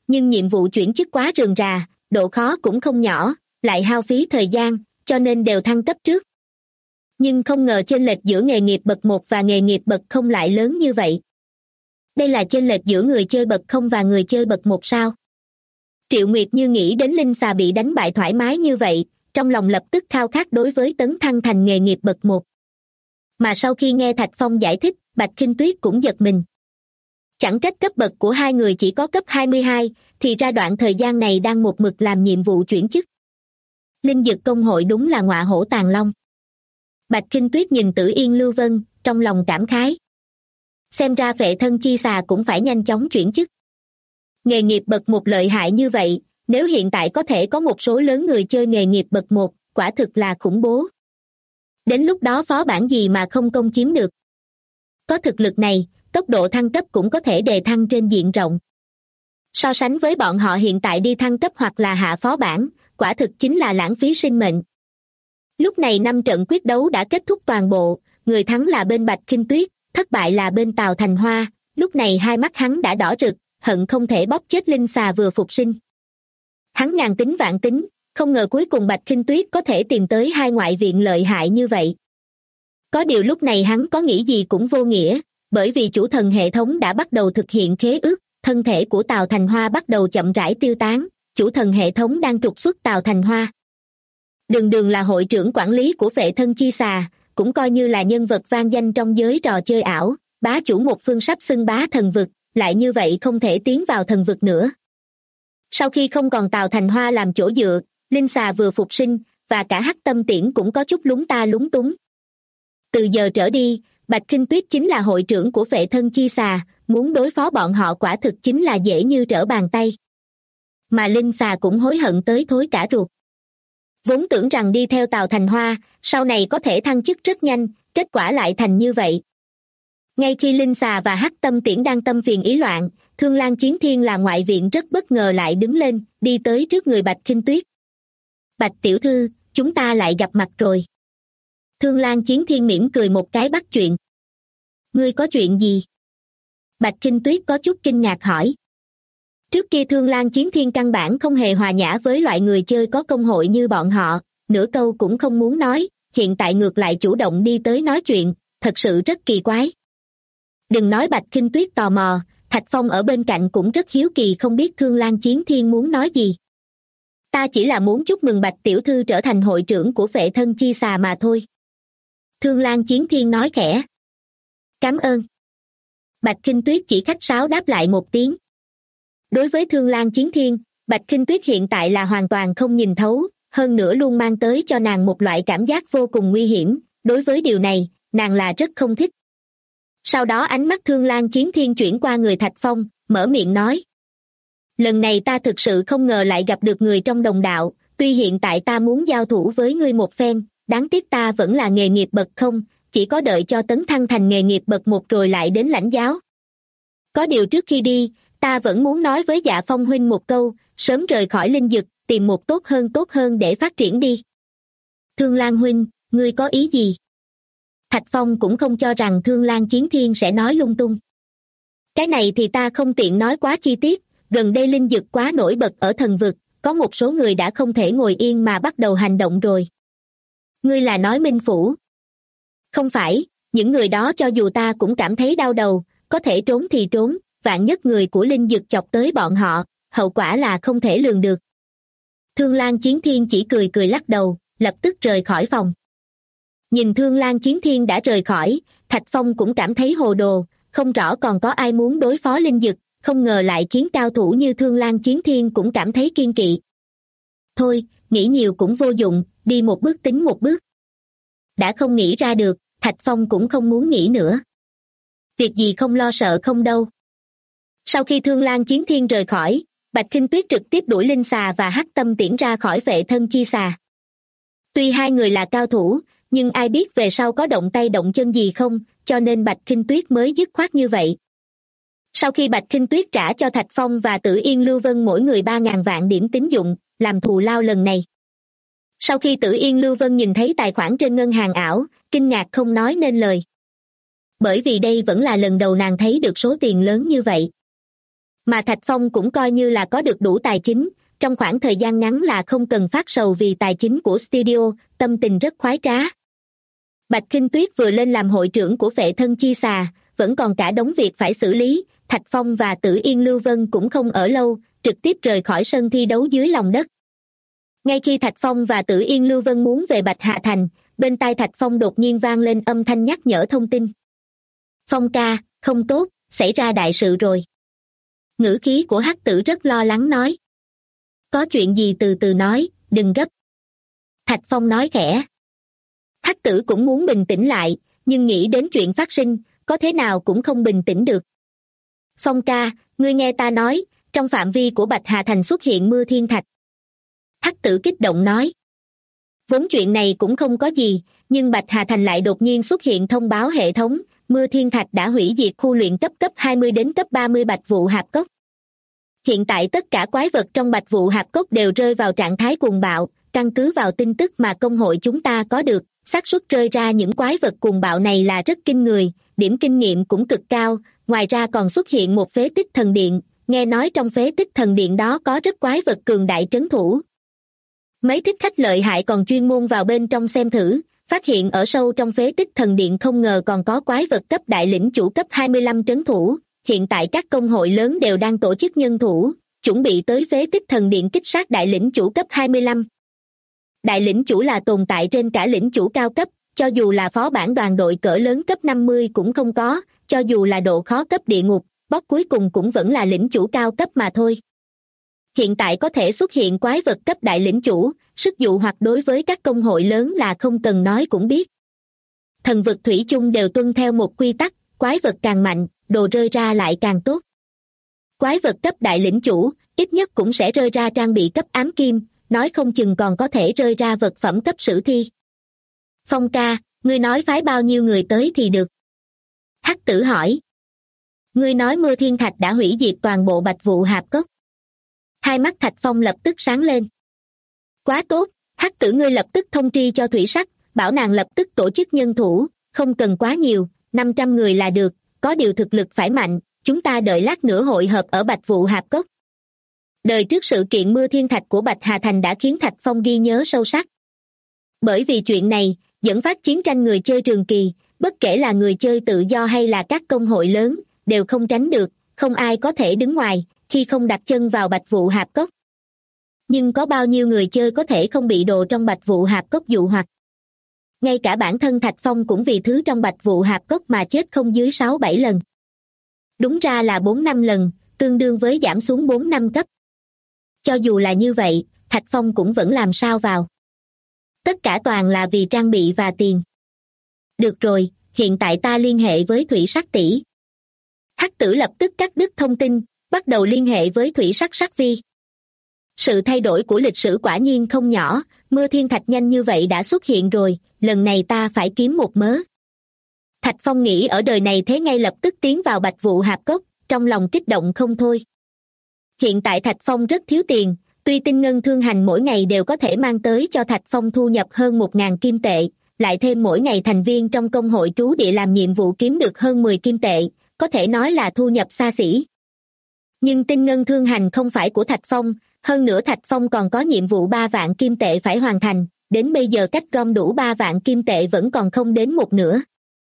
nhưng nhiệm vụ chuyển chức quá rườm rà, độ khó cũng không nhỏ, lại hao phí thời gian, cho nên đều thăng cấp trước. Nhưng không ngờ chênh lệch giữa nghề nghiệp bậc 1 và nghề nghiệp bậc 0 lại lớn như vậy. Đây là chênh lệch giữa người chơi bậc 0 và người chơi bậc 1 sao? Triệu Nguyệt Như nghĩ đến Linh Xà bị đánh bại thoải mái như vậy, trong lòng lập tức khao khát đối với tấn thăng thành nghề nghiệp bậc 1. Mà sau khi nghe Thạch Phong giải thích, Bạch Khinh Tuyết cũng giật mình. Chẳng trách cấp bậc của hai người chỉ có cấp 22, thì ra đoạn thời gian này đang một mực làm nhiệm vụ chuyển chức. Linh Dực công hội đúng là ngọa hổ tàng long. Bạch Khinh Tuyết nhìn Tử Yên Lưu Vân, trong lòng cảm khái. Xem ra Phệ Thân Chi Xà cũng phải nhanh chóng chuyển chức. Nghề nghiệp bậc 1 lợi hại như vậy, nếu hiện tại có thể có một số lớn người chơi nghề nghiệp bậc 1, quả thực là khủng bố. Đến lúc đó phó bản gì mà không công chiếm được. Có thực lực này, tốc độ thăng cấp cũng có thể đề thăng trên diện rộng. So sánh với bọn họ hiện tại đi thăng cấp hoặc là hạ phó bản, quả thực chính là lãng phí sinh mệnh. Lúc này 5 trận quyết đấu đã kết thúc toàn bộ, người thắng là bên Bạch Khinh Tuyết, thất bại là bên Tào Thành Hoa, lúc này hai mắt hắn đã đỏ rực, hận không thể bóp chết Linh Xà vừa phục sinh. Hắn ngàn tính vạn tính, không ngờ cuối cùng Bạch Khinh Tuyết có thể tìm tới hai ngoại viện lợi hại như vậy. Có điều lúc này hắn có nghĩ gì cũng vô nghĩa, bởi vì chủ thần hệ thống đã bắt đầu thực hiện khế ước, thân thể của Tào Thành Hoa bắt đầu chậm rãi tiêu tán, chủ thần hệ thống đang trục xuất Tào Thành Hoa. Đường Đường là hội trưởng quản lý của Phệ Thân Chi Xà, cũng coi như là nhân vật vang danh trong giới trò chơi ảo, bá chủ một phương sắp xưng bá thần vực, lại như vậy không thể tiến vào thần vực nữa. Sau khi không còn Tào Thành Hoa làm chỗ dựa, Linh Xà vừa phục sinh, và cả Hắc Tâm Tiễn cũng có chút lúng ta lúng túng. Từ giờ trở đi, Bạch Khinh Tuyết chính là hội trưởng của Phệ Thân Chi Xà, muốn đối phó bọn họ quả thực chính là dễ như trở bàn tay. Mà Linh Xà cũng hối hận tới thối cả ruột. Vốn tưởng rằng đi theo Tào Thành Hoa, sau này có thể thăng chức rất nhanh, kết quả lại thành như vậy. Ngay khi Linh Xà và Hắc Tâm Tiễn đang tâm phiền ý loạn, Thương Lan Chiến Thiên là ngoại viện rất bất ngờ lại đứng lên, đi tới trước người Bạch Khinh Tuyết. Bạch tiểu thư, chúng ta lại gặp mặt rồi. Thương Lan Chiến Thiên mỉm cười một cái bắt chuyện. Ngươi có chuyện gì? Bạch Khinh Tuyết có chút kinh ngạc hỏi. Trước kia Thương Lan Chiến Thiên căn bản không hề hòa nhã với loại người chơi có công hội như bọn họ, nửa câu cũng không muốn nói, hiện tại ngược lại chủ động đi tới nói chuyện, thật sự rất kỳ quái. Đừng nói Bạch Khinh Tuyết tò mò, Thạch Phong ở bên cạnh cũng rất hiếu kỳ không biết Thương Lan Chiến Thiên muốn nói gì. Ta chỉ là muốn chúc mừng Bạch tiểu thư trở thành hội trưởng của Phệ Thân Chi Xà mà thôi. Thương Lan Chiến Thiên nói khẽ. Cảm ơn. Bạch Khinh Tuyết chỉ khách sáo đáp lại một tiếng. Đối với Thương Lan Chiến Thiên, Bạch Khinh Tuyết hiện tại là hoàn toàn không nhìn thấu, hơn nữa luôn mang tới cho nàng một loại cảm giác vô cùng nguy hiểm, đối với điều này, nàng là rất không thích. Sau đó ánh mắt Thương Lan Chiến Thiên chuyển qua người Thạch Phong, mở miệng nói. Lần này ta thực sự không ngờ lại gặp được người trong đồng đạo, tuy hiện tại ta muốn giao thủ với ngươi một phen, đáng tiếc ta vẫn là nghề nghiệp bậc 0, chỉ có đợi cho tấn thăng thành nghề nghiệp bậc 1 rồi lại đến lãnh giáo. Có điều trước khi đi, ta vẫn muốn nói với Dạ Phong huynh một câu, sớm rời khỏi linh dực, tìm một tốt hơn để phát triển đi. Thương Lan huynh, ngươi có ý gì? Thạch Phong cũng không cho rằng Thương Lan Chiến Thiên sẽ nói lung tung. Cái này thì ta không tiện nói quá chi tiết, gần đây linh dực quá nổi bật ở thần vực, có một số người đã không thể ngồi yên mà bắt đầu hành động rồi. Ngươi là nói Minh Phủ? Không phải, những người đó cho dù ta cũng cảm thấy đau đầu, có thể trốn thì trốn, vạn nhất người của linh dực chọc tới bọn họ, hậu quả là không thể lường được. Thương Lan Chiến Thiên chỉ cười cười lắc đầu, lập tức rời khỏi phòng. Nhìn Thương Lan Chiến Thiên đã rời khỏi, Thạch Phong cũng cảm thấy hồ đồ, không rõ còn có ai muốn đối phó linh dực, không ngờ lại khiến cao thủ như Thương Lan Chiến Thiên cũng cảm thấy kiên kỵ. Thôi, nghĩ nhiều cũng vô dụng, đi một bước tính một bước. Đã không nghĩ ra được, Thạch Phong cũng không muốn nghĩ nữa. Việc gì không lo sợ không đâu. Sau khi Thương Lan Chiến Thiên rời khỏi, Bạch Khinh Tuyết trực tiếp đuổi Linh Xà và Hắc Tâm Tiễn ra khỏi Phệ Thân Chi Xà. Tuy hai người là cao thủ, nhưng ai biết về sau có động tay động chân gì không, cho nên Bạch Khinh Tuyết mới dứt khoát như vậy. Sau khi Bạch Khinh Tuyết trả cho Thạch Phong và Tử Yên Lưu Vân mỗi người 3.000 vạn điểm tín dụng, làm thù lao lần này. Sau khi Tử Yên Lưu Vân nhìn thấy tài khoản trên ngân hàng ảo, kinh ngạc không nói nên lời. Bởi vì đây vẫn là lần đầu nàng thấy được số tiền lớn như vậy. Mà Thạch Phong cũng coi như là có được đủ tài chính, trong khoảng thời gian ngắn là không cần phát sầu vì tài chính của studio, tâm tình rất khoái trá. Bạch Kinh Tuyết vừa lên làm hội trưởng của Phệ Thân Chi Xà, vẫn còn cả đống việc phải xử lý, Thạch Phong và Tử Yên Lưu Vân cũng không ở lâu, trực tiếp rời khỏi sân thi đấu dưới lòng đất. Ngay khi Thạch Phong và Tử Yên Lưu Vân muốn về Bạch Hà Thành, bên tai Thạch Phong đột nhiên vang lên âm thanh nhắc nhở thông tin. Phong ca, không tốt, xảy ra đại sự rồi. Ngữ khí của Hắc Tử rất lo lắng nói. Có chuyện gì từ từ nói, đừng gấp. Thạch Phong nói khẽ. Hắc Tử cũng muốn bình tĩnh lại, nhưng nghĩ đến chuyện phát sinh, có thế nào cũng không bình tĩnh được. Phong ca, ngươi nghe ta nói, trong phạm vi của Bạch Hà Thành xuất hiện mưa thiên thạch. Hắc Tử kích động nói. Vốn chuyện này cũng không có gì, nhưng Bạch Hà Thành lại đột nhiên xuất hiện thông báo hệ thống, mưa thiên thạch đã hủy diệt khu luyện cấp cấp 20 đến cấp 30 Bạch Vụ Hạp Cốc. Hiện tại tất cả quái vật trong Bạch Vụ Hạp Cốc đều rơi vào trạng thái cuồng bạo, căn cứ vào tin tức mà công hội chúng ta có được, xác suất rơi ra những quái vật cuồng bạo này là rất kinh người, điểm kinh nghiệm cũng cực cao, ngoài ra còn xuất hiện một phế tích thần điện, nghe nói trong phế tích thần điện đó có rất quái vật cường đại trấn thủ. Mấy thích khách lợi hại còn chuyên môn vào bên trong xem thử, phát hiện ở sâu trong phế tích thần điện không ngờ còn có quái vật cấp đại lĩnh chủ cấp 25 trấn thủ, hiện tại các công hội lớn đều đang tổ chức nhân thủ, chuẩn bị tới phế tích thần điện kích sát đại lĩnh chủ cấp 25. Đại lĩnh chủ là tồn tại trên cả lĩnh chủ cao cấp, cho dù là phó bản đoàn đội cỡ lớn cấp 50 cũng không có, cho dù là độ khó cấp địa ngục, boss cuối cùng cũng vẫn là lĩnh chủ cao cấp mà thôi. Hiện tại có thể xuất hiện quái vật cấp đại lĩnh chủ, sức dụ hoặc đối với các công hội lớn là không cần nói cũng biết. Thần vực thủy chung đều tuân theo một quy tắc, quái vật càng mạnh, đồ rơi ra lại càng tốt. Quái vật cấp đại lĩnh chủ, ít nhất cũng sẽ rơi ra trang bị cấp ám kim, nói không chừng còn có thể rơi ra vật phẩm cấp sử thi. Phong ca, ngươi nói phái bao nhiêu người tới thì được? Hắc Tử hỏi. Ngươi nói mưa thiên thạch đã hủy diệt toàn bộ Bạch Vụ Hạp Cốc. Hai mắt Thạch Phong lập tức sáng lên. Quá tốt, Hắc Tử ngươi lập tức thông tri cho Thủy Sắc, bảo nàng lập tức tổ chức nhân thủ, không cần quá nhiều, 500 người là được, có điều thực lực phải mạnh, chúng ta đợi lát nữa hội hợp ở Bạch Vụ Hạp Cốc. Đời trước sự kiện mưa thiên thạch của Bạch Hà Thành đã khiến Thạch Phong ghi nhớ sâu sắc. Bởi vì chuyện này, dẫn phát chiến tranh người chơi trường kỳ, bất kể là người chơi tự do hay là các công hội lớn, đều không tránh được, không ai có thể đứng ngoài, khi không đặt chân vào Bạch Vụ Hạp Cốc. Nhưng có bao nhiêu người chơi có thể không bị đồ trong Bạch Vụ Hạp Cốc dụ hoặc. Ngay cả bản thân Thạch Phong cũng vì thứ trong Bạch Vụ Hạp Cốc mà chết không dưới 6-7 lần. Đúng ra là 4-5 lần, tương đương với giảm xuống 4-5 cấp. Cho dù là như vậy, Thạch Phong cũng vẫn làm sao vào. Tất cả toàn là vì trang bị và tiền. Được rồi, hiện tại ta liên hệ với Thủy Sắc tỷ. Hắc Tử lập tức cắt đứt thông tin, bắt đầu liên hệ với Thủy Sắc Sắc Vi. Sự thay đổi của lịch sử quả nhiên không nhỏ, mưa thiên thạch nhanh như vậy đã xuất hiện rồi, lần này ta phải kiếm một mớ. Thạch Phong nghĩ ở đời này thế ngay lập tức tiến vào Bạch Vụ Hạp Cốc, trong lòng kích động không thôi. Hiện tại Thạch Phong rất thiếu tiền, tuy tinh ngân thương hành mỗi ngày đều có thể mang tới cho Thạch Phong thu nhập hơn 1.000 kim tệ, lại thêm mỗi ngày thành viên trong công hội trú địa làm nhiệm vụ kiếm được hơn 10 kim tệ, có thể nói là thu nhập xa xỉ. Nhưng tinh ngân thương hành không phải của Thạch Phong, hơn nữa Thạch Phong còn có nhiệm vụ 3 vạn kim tệ phải hoàn thành, đến bây giờ cách gom đủ 3 vạn kim tệ vẫn còn không đến một nửa.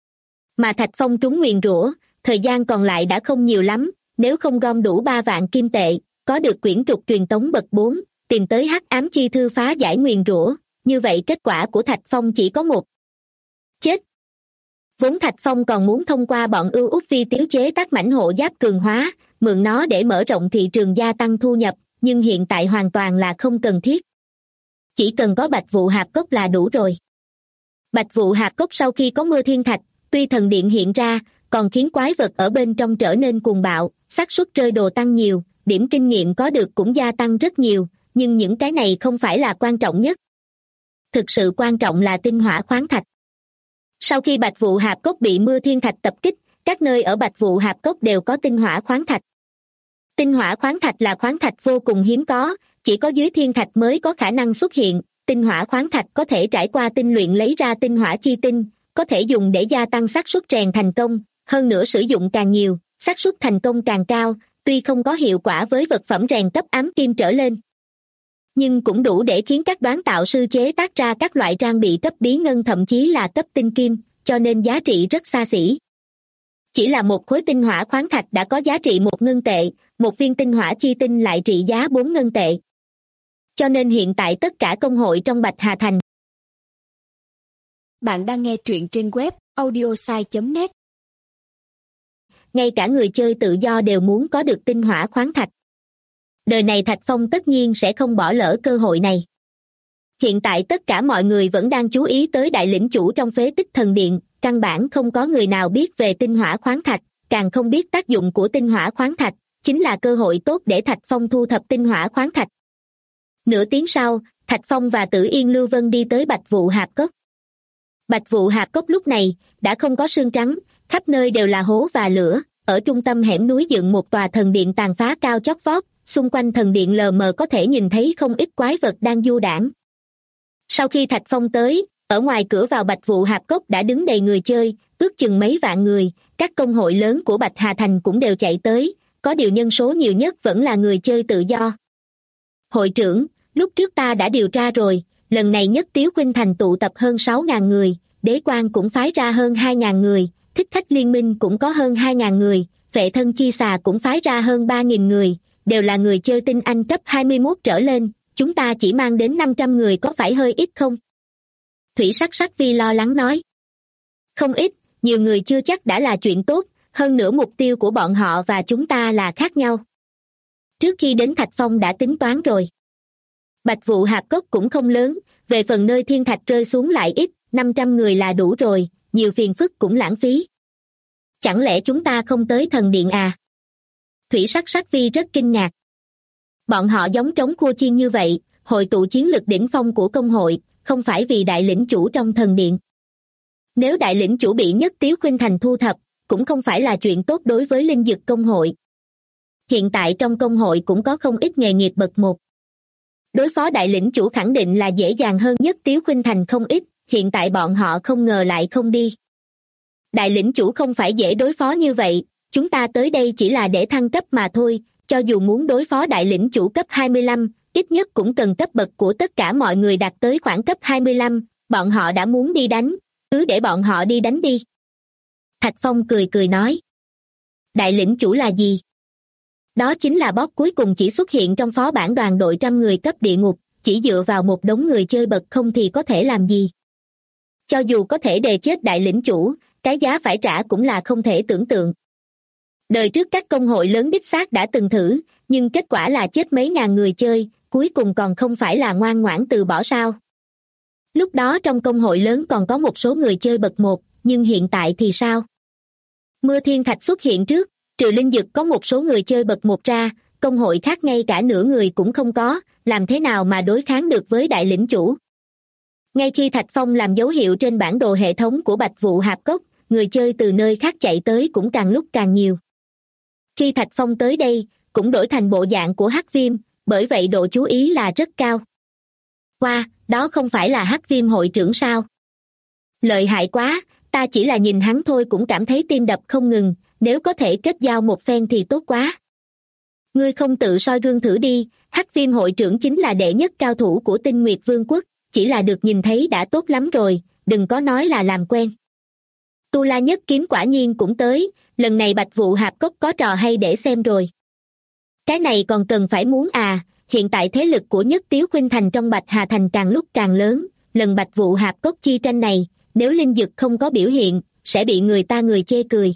Mà Thạch Phong trúng nguyền rủa, thời gian còn lại đã không nhiều lắm, nếu không gom đủ 3 vạn kim tệ, có được quyển trục truyền tống bậc 4, tìm tới hắc ám chi thư phá giải nguyền rủa, như vậy kết quả của Thạch Phong chỉ có một. Chết! Vốn Thạch Phong còn muốn thông qua bọn ưu út vi tiếu chế tác mảnh hộ giáp cường hóa, mượn nó để mở rộng thị trường gia tăng thu nhập, nhưng hiện tại hoàn toàn là không cần thiết. Chỉ cần có Bạch Vụ Hạp Cốc là đủ rồi. Bạch Vụ Hạp Cốc sau khi có mưa thiên thạch, tuy thần điện hiện ra, còn khiến quái vật ở bên trong trở nên cuồng bạo, xác suất rơi đồ tăng nhiều, điểm kinh nghiệm có được cũng gia tăng rất nhiều, nhưng những cái này không phải là quan trọng nhất. Thực sự quan trọng là tinh hỏa khoáng thạch. Sau khi Bạch Vụ Hạp Cốc bị mưa thiên thạch tập kích, các nơi ở Bạch Vụ Hạp Cốc đều có tinh hỏa khoáng thạch. Tinh hỏa khoáng thạch là khoáng thạch vô cùng hiếm có, chỉ có dưới thiên thạch mới có khả năng xuất hiện. Tinh hỏa khoáng thạch có thể trải qua tinh luyện lấy ra tinh hỏa chi tinh, có thể dùng để gia tăng xác suất rèn thành công, hơn nữa sử dụng càng nhiều, xác suất thành công càng cao, tuy không có hiệu quả với vật phẩm rèn cấp ám kim trở lên, nhưng cũng đủ để khiến các đoán tạo sư chế tác ra các loại trang bị cấp bí ngân thậm chí là cấp tinh kim, cho nên giá trị rất xa xỉ. Chỉ là một khối tinh hỏa khoáng thạch đã có giá trị 1 ngân tệ, một viên tinh hỏa chi tinh lại trị giá 4 ngân tệ. Cho nên hiện tại tất cả công hội trong Bạch Hà Thành. Bạn đang nghe truyện trên web audiosai.net. Ngay cả người chơi tự do đều muốn có được tinh hỏa khoáng thạch. Đời này Thạch Phong tất nhiên sẽ không bỏ lỡ cơ hội này. Hiện tại tất cả mọi người vẫn đang chú ý tới đại lĩnh chủ trong phế tích thần điện, căn bản không có người nào biết về tinh hỏa khoáng thạch, càng không biết tác dụng của tinh hỏa khoáng thạch, chính là cơ hội tốt để Thạch Phong thu thập tinh hỏa khoáng thạch. Nửa tiếng sau, Thạch Phong và Tử Yên Lưu Vân đi tới Bạch Vụ Hạp Cốc. Bạch Vụ Hạp Cốc lúc này đã không có sương trắng, khắp nơi đều là hố và lửa, ở trung tâm hẻm núi dựng một tòa thần điện tàn phá cao chót vót, xung quanh thần điện lờ mờ có thể nhìn thấy không ít quái vật đang du đãng. Sau khi Thạch Phong tới, ở ngoài cửa vào Bạch Vụ Hạp Cốc đã đứng đầy người chơi, ước chừng mấy vạn người, các công hội lớn của Bạch Hà Thành cũng đều chạy tới, có điều nhân số nhiều nhất vẫn là người chơi tự do. Hội trưởng, lúc trước ta đã điều tra rồi, lần này Nhất Tiếu Khuynh Thành tụ tập hơn 6.000 người, Đế Quan cũng phái ra hơn 2.000 người, Thích Khách Liên Minh cũng có hơn 2.000 người, Vệ Thân Chi Xà cũng phái ra hơn 3.000 người, đều là người chơi tinh anh cấp 21 trở lên, chúng ta chỉ mang đến 500 người có phải hơi ít không? Thủy Sắc Sắc Vi lo lắng nói. Không ít, nhiều người chưa chắc đã là chuyện tốt, hơn nữa mục tiêu của bọn họ và chúng ta là khác nhau. Trước khi đến Thạch Phong đã tính toán rồi. Bạch Vụ Hạp Cốc cũng không lớn, về phần nơi thiên thạch rơi xuống lại ít, 500 người là đủ rồi, nhiều phiền phức cũng lãng phí. Chẳng lẽ chúng ta không tới thần điện à? Thủy Sắc Sắc Vi rất kinh ngạc. Bọn họ giống trống khua chiên như vậy, hội tụ chiến lực đỉnh phong của công hội, không phải vì đại lĩnh chủ trong thần điện. Nếu đại lĩnh chủ bị Nhất Tiếu Khuynh Thành thu thập, cũng không phải là chuyện tốt đối với linh dực công hội. Hiện tại trong công hội cũng có không ít nghề nghiệp bậc 1. Đối phó đại lĩnh chủ khẳng định là dễ dàng hơn Nhất Tiếu Khuynh Thành không ít, hiện tại bọn họ không ngờ lại không đi. Đại lĩnh chủ không phải dễ đối phó như vậy, chúng ta tới đây chỉ là để thăng cấp mà thôi, cho dù muốn đối phó đại lĩnh chủ cấp 25, ít nhất cũng cần cấp bậc của tất cả mọi người đạt tới khoảng cấp 25, bọn họ đã muốn đi đánh, cứ để bọn họ đi đánh đi. Thạch Phong cười cười nói. Đại lĩnh chủ là gì? Đó chính là boss cuối cùng chỉ xuất hiện trong phó bản đoàn đội 100 người cấp địa ngục, chỉ dựa vào một đống người chơi bậc không thì có thể làm gì. Cho dù có thể đè chết đại lĩnh chủ, cái giá phải trả cũng là không thể tưởng tượng. Đời trước các công hội lớn đích xác đã từng thử, nhưng kết quả là chết mấy ngàn người chơi, cuối cùng còn không phải là ngoan ngoãn từ bỏ sao. Lúc đó trong công hội lớn còn có một số người chơi bậc 1, nhưng hiện tại thì sao? Mưa thiên thạch xuất hiện trước, trừ linh dực có một số người chơi bậc 1 ra, công hội khác ngay cả nửa người cũng không có, làm thế nào mà đối kháng được với đại lĩnh chủ? Ngay khi Thạch Phong làm dấu hiệu trên bản đồ hệ thống của Bạch Vụ Hạp Cốc, người chơi từ nơi khác chạy tới cũng càng lúc càng nhiều. Khi Thạch Phong tới đây, cũng đổi thành bộ dạng của Hắc Viêm, bởi vậy độ chú ý là rất cao. Wow, đó không phải là Hắc Viêm hội trưởng sao? Lợi hại quá, ta chỉ là nhìn hắn thôi cũng cảm thấy tim đập không ngừng, nếu có thể kết giao một phen thì tốt quá. Ngươi không tự soi gương thử đi, Hắc Viêm hội trưởng chính là đệ nhất cao thủ của Tinh Nguyệt Vương quốc, chỉ là được nhìn thấy đã tốt lắm rồi, đừng có nói là làm quen. Tu La Nhất Kiếm quả nhiên cũng tới, lần này Bạch Vụ Hạp Cốc có trò hay để xem rồi. Cái này còn cần phải muốn à, hiện tại thế lực của Nhất Tiếu Khuynh Thành trong Bạch Hà Thành càng lúc càng lớn, lần Bạch Vụ Hạp Cốc chi tranh này, nếu linh dực không có biểu hiện, sẽ bị người chê cười.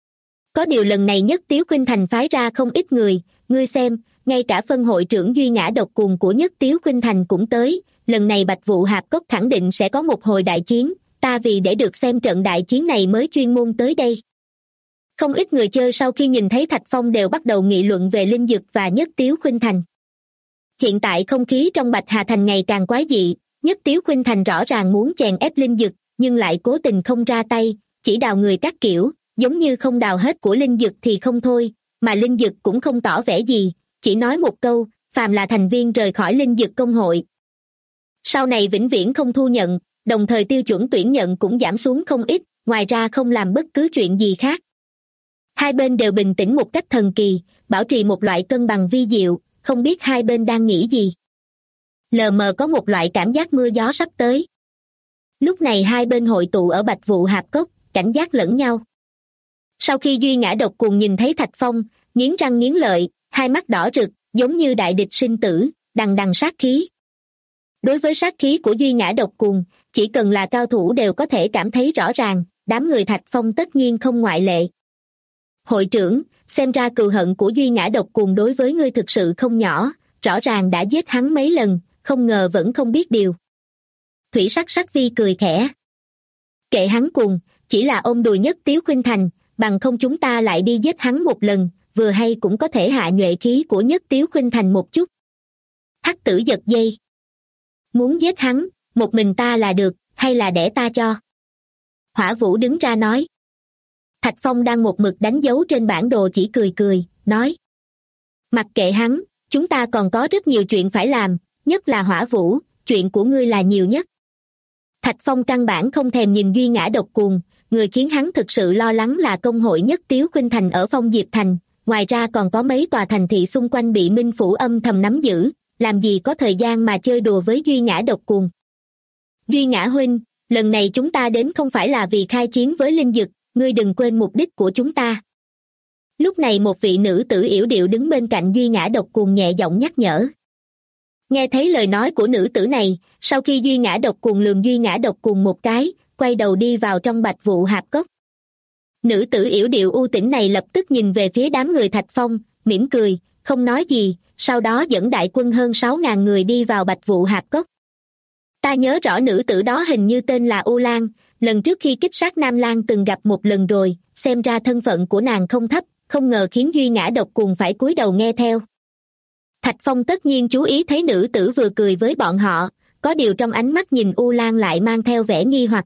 Có điều lần này Nhất Tiếu Khuynh Thành phái ra không ít người, ngươi xem, ngay cả phân hội trưởng Duy Ngã độc cuồng của Nhất Tiếu Khuynh Thành cũng tới, lần này Bạch Vụ Hạp Cốc khẳng định sẽ có một hồi đại chiến, ta vì để được xem trận đại chiến này mới chuyên môn tới đây. Không ít người chơi sau khi nhìn thấy Thạch Phong đều bắt đầu nghị luận về linh dực và Nhất Tiếu Khuynh Thành. Hiện tại không khí trong Bạch Hà Thành ngày càng quái dị, Nhất Tiếu Khuynh Thành rõ ràng muốn chèn ép linh dực, nhưng lại cố tình không ra tay, chỉ đào người các kiểu, giống như không đào hết của linh dực thì không thôi, mà linh dực cũng không tỏ vẻ gì, chỉ nói một câu, phàm là thành viên rời khỏi linh dực công hội sau này vĩnh viễn không thu nhận, đồng thời tiêu chuẩn tuyển nhận cũng giảm xuống không ít, ngoài ra không làm bất cứ chuyện gì khác. Hai bên đều bình tĩnh một cách thần kỳ, bảo trì một loại cân bằng vi diệu, không biết hai bên đang nghĩ gì. Lờ mờ có một loại cảm giác mưa gió sắp tới. Lúc này hai bên hội tụ ở Bạch Vụ Hạp Cốc, cảnh giác lẫn nhau. Sau khi Duy Ngã Độc Cuồng nhìn thấy Thạch Phong, nghiến răng nghiến lợi, hai mắt đỏ rực, giống như đại địch sinh tử, đằng đằng sát khí. Đối với sát khí của Duy Ngã Độc Cuồng, chỉ cần là cao thủ đều có thể cảm thấy rõ ràng, đám người Thạch Phong tất nhiên không ngoại lệ. Hội trưởng, xem ra cừu hận của Duy Ngã Độc Cuồng đối với ngươi thực sự không nhỏ, rõ ràng đã giết hắn mấy lần, không ngờ vẫn không biết điều. Thủy Sắc Sắc Vi cười khẽ. Kệ hắn cuồng, chỉ là ôm đùi Nhất Tiếu Khuynh Thành, bằng không chúng ta lại đi giết hắn một lần, vừa hay cũng có thể hạ nhuệ khí của Nhất Tiếu Khuynh Thành một chút. Hắc Tử giật dây. Muốn giết hắn, một mình ta là được, hay là để ta cho? Hỏa Vũ đứng ra nói. Thạch Phong đang một mực đánh dấu trên bản đồ chỉ cười cười, nói. Mặc kệ hắn, chúng ta còn có rất nhiều chuyện phải làm, nhất là Hỏa Vũ, chuyện của ngươi là nhiều nhất. Thạch Phong căn bản không thèm nhìn Duy Ngã Độc Cuồng, người khiến hắn thực sự lo lắng là công hội Nhất Tiếu Khuynh Thành ở Phong Diệp Thành, ngoài ra còn có mấy tòa thành thị xung quanh bị Minh Phủ âm thầm nắm giữ, làm gì có thời gian mà chơi đùa với Duy Ngã Độc Cuồng. Duy Ngã huynh, lần này chúng ta đến không phải là vì khai chiến với Linh Dực, ngươi đừng quên mục đích của chúng ta. Lúc này một vị nữ tử yểu điệu đứng bên cạnh Duy Ngã Độc Cuồng nhẹ giọng nhắc nhở. Nghe thấy lời nói của nữ tử này, sau khi Duy Ngã Độc Cuồng lườm Duy Ngã Độc Cuồng một cái, quay đầu đi vào trong Bạch Vụ Hạp Cốc. Nữ tử yểu điệu u tĩnh này lập tức nhìn về phía đám người Thạch Phong, mỉm cười, không nói gì, sau đó dẫn đại quân hơn 6.000 người đi vào Bạch Vụ Hạp Cốc. Ta nhớ rõ nữ tử đó hình như tên là U Lan, lần trước khi kích sát Nam Lan từng gặp một lần rồi, xem ra thân phận của nàng không thấp, không ngờ khiến Duy Ngã Độc Cuồng phải cúi đầu nghe theo. Thạch Phong tất nhiên chú ý thấy nữ tử vừa cười với bọn họ, có điều trong ánh mắt nhìn U Lan lại mang theo vẻ nghi hoặc.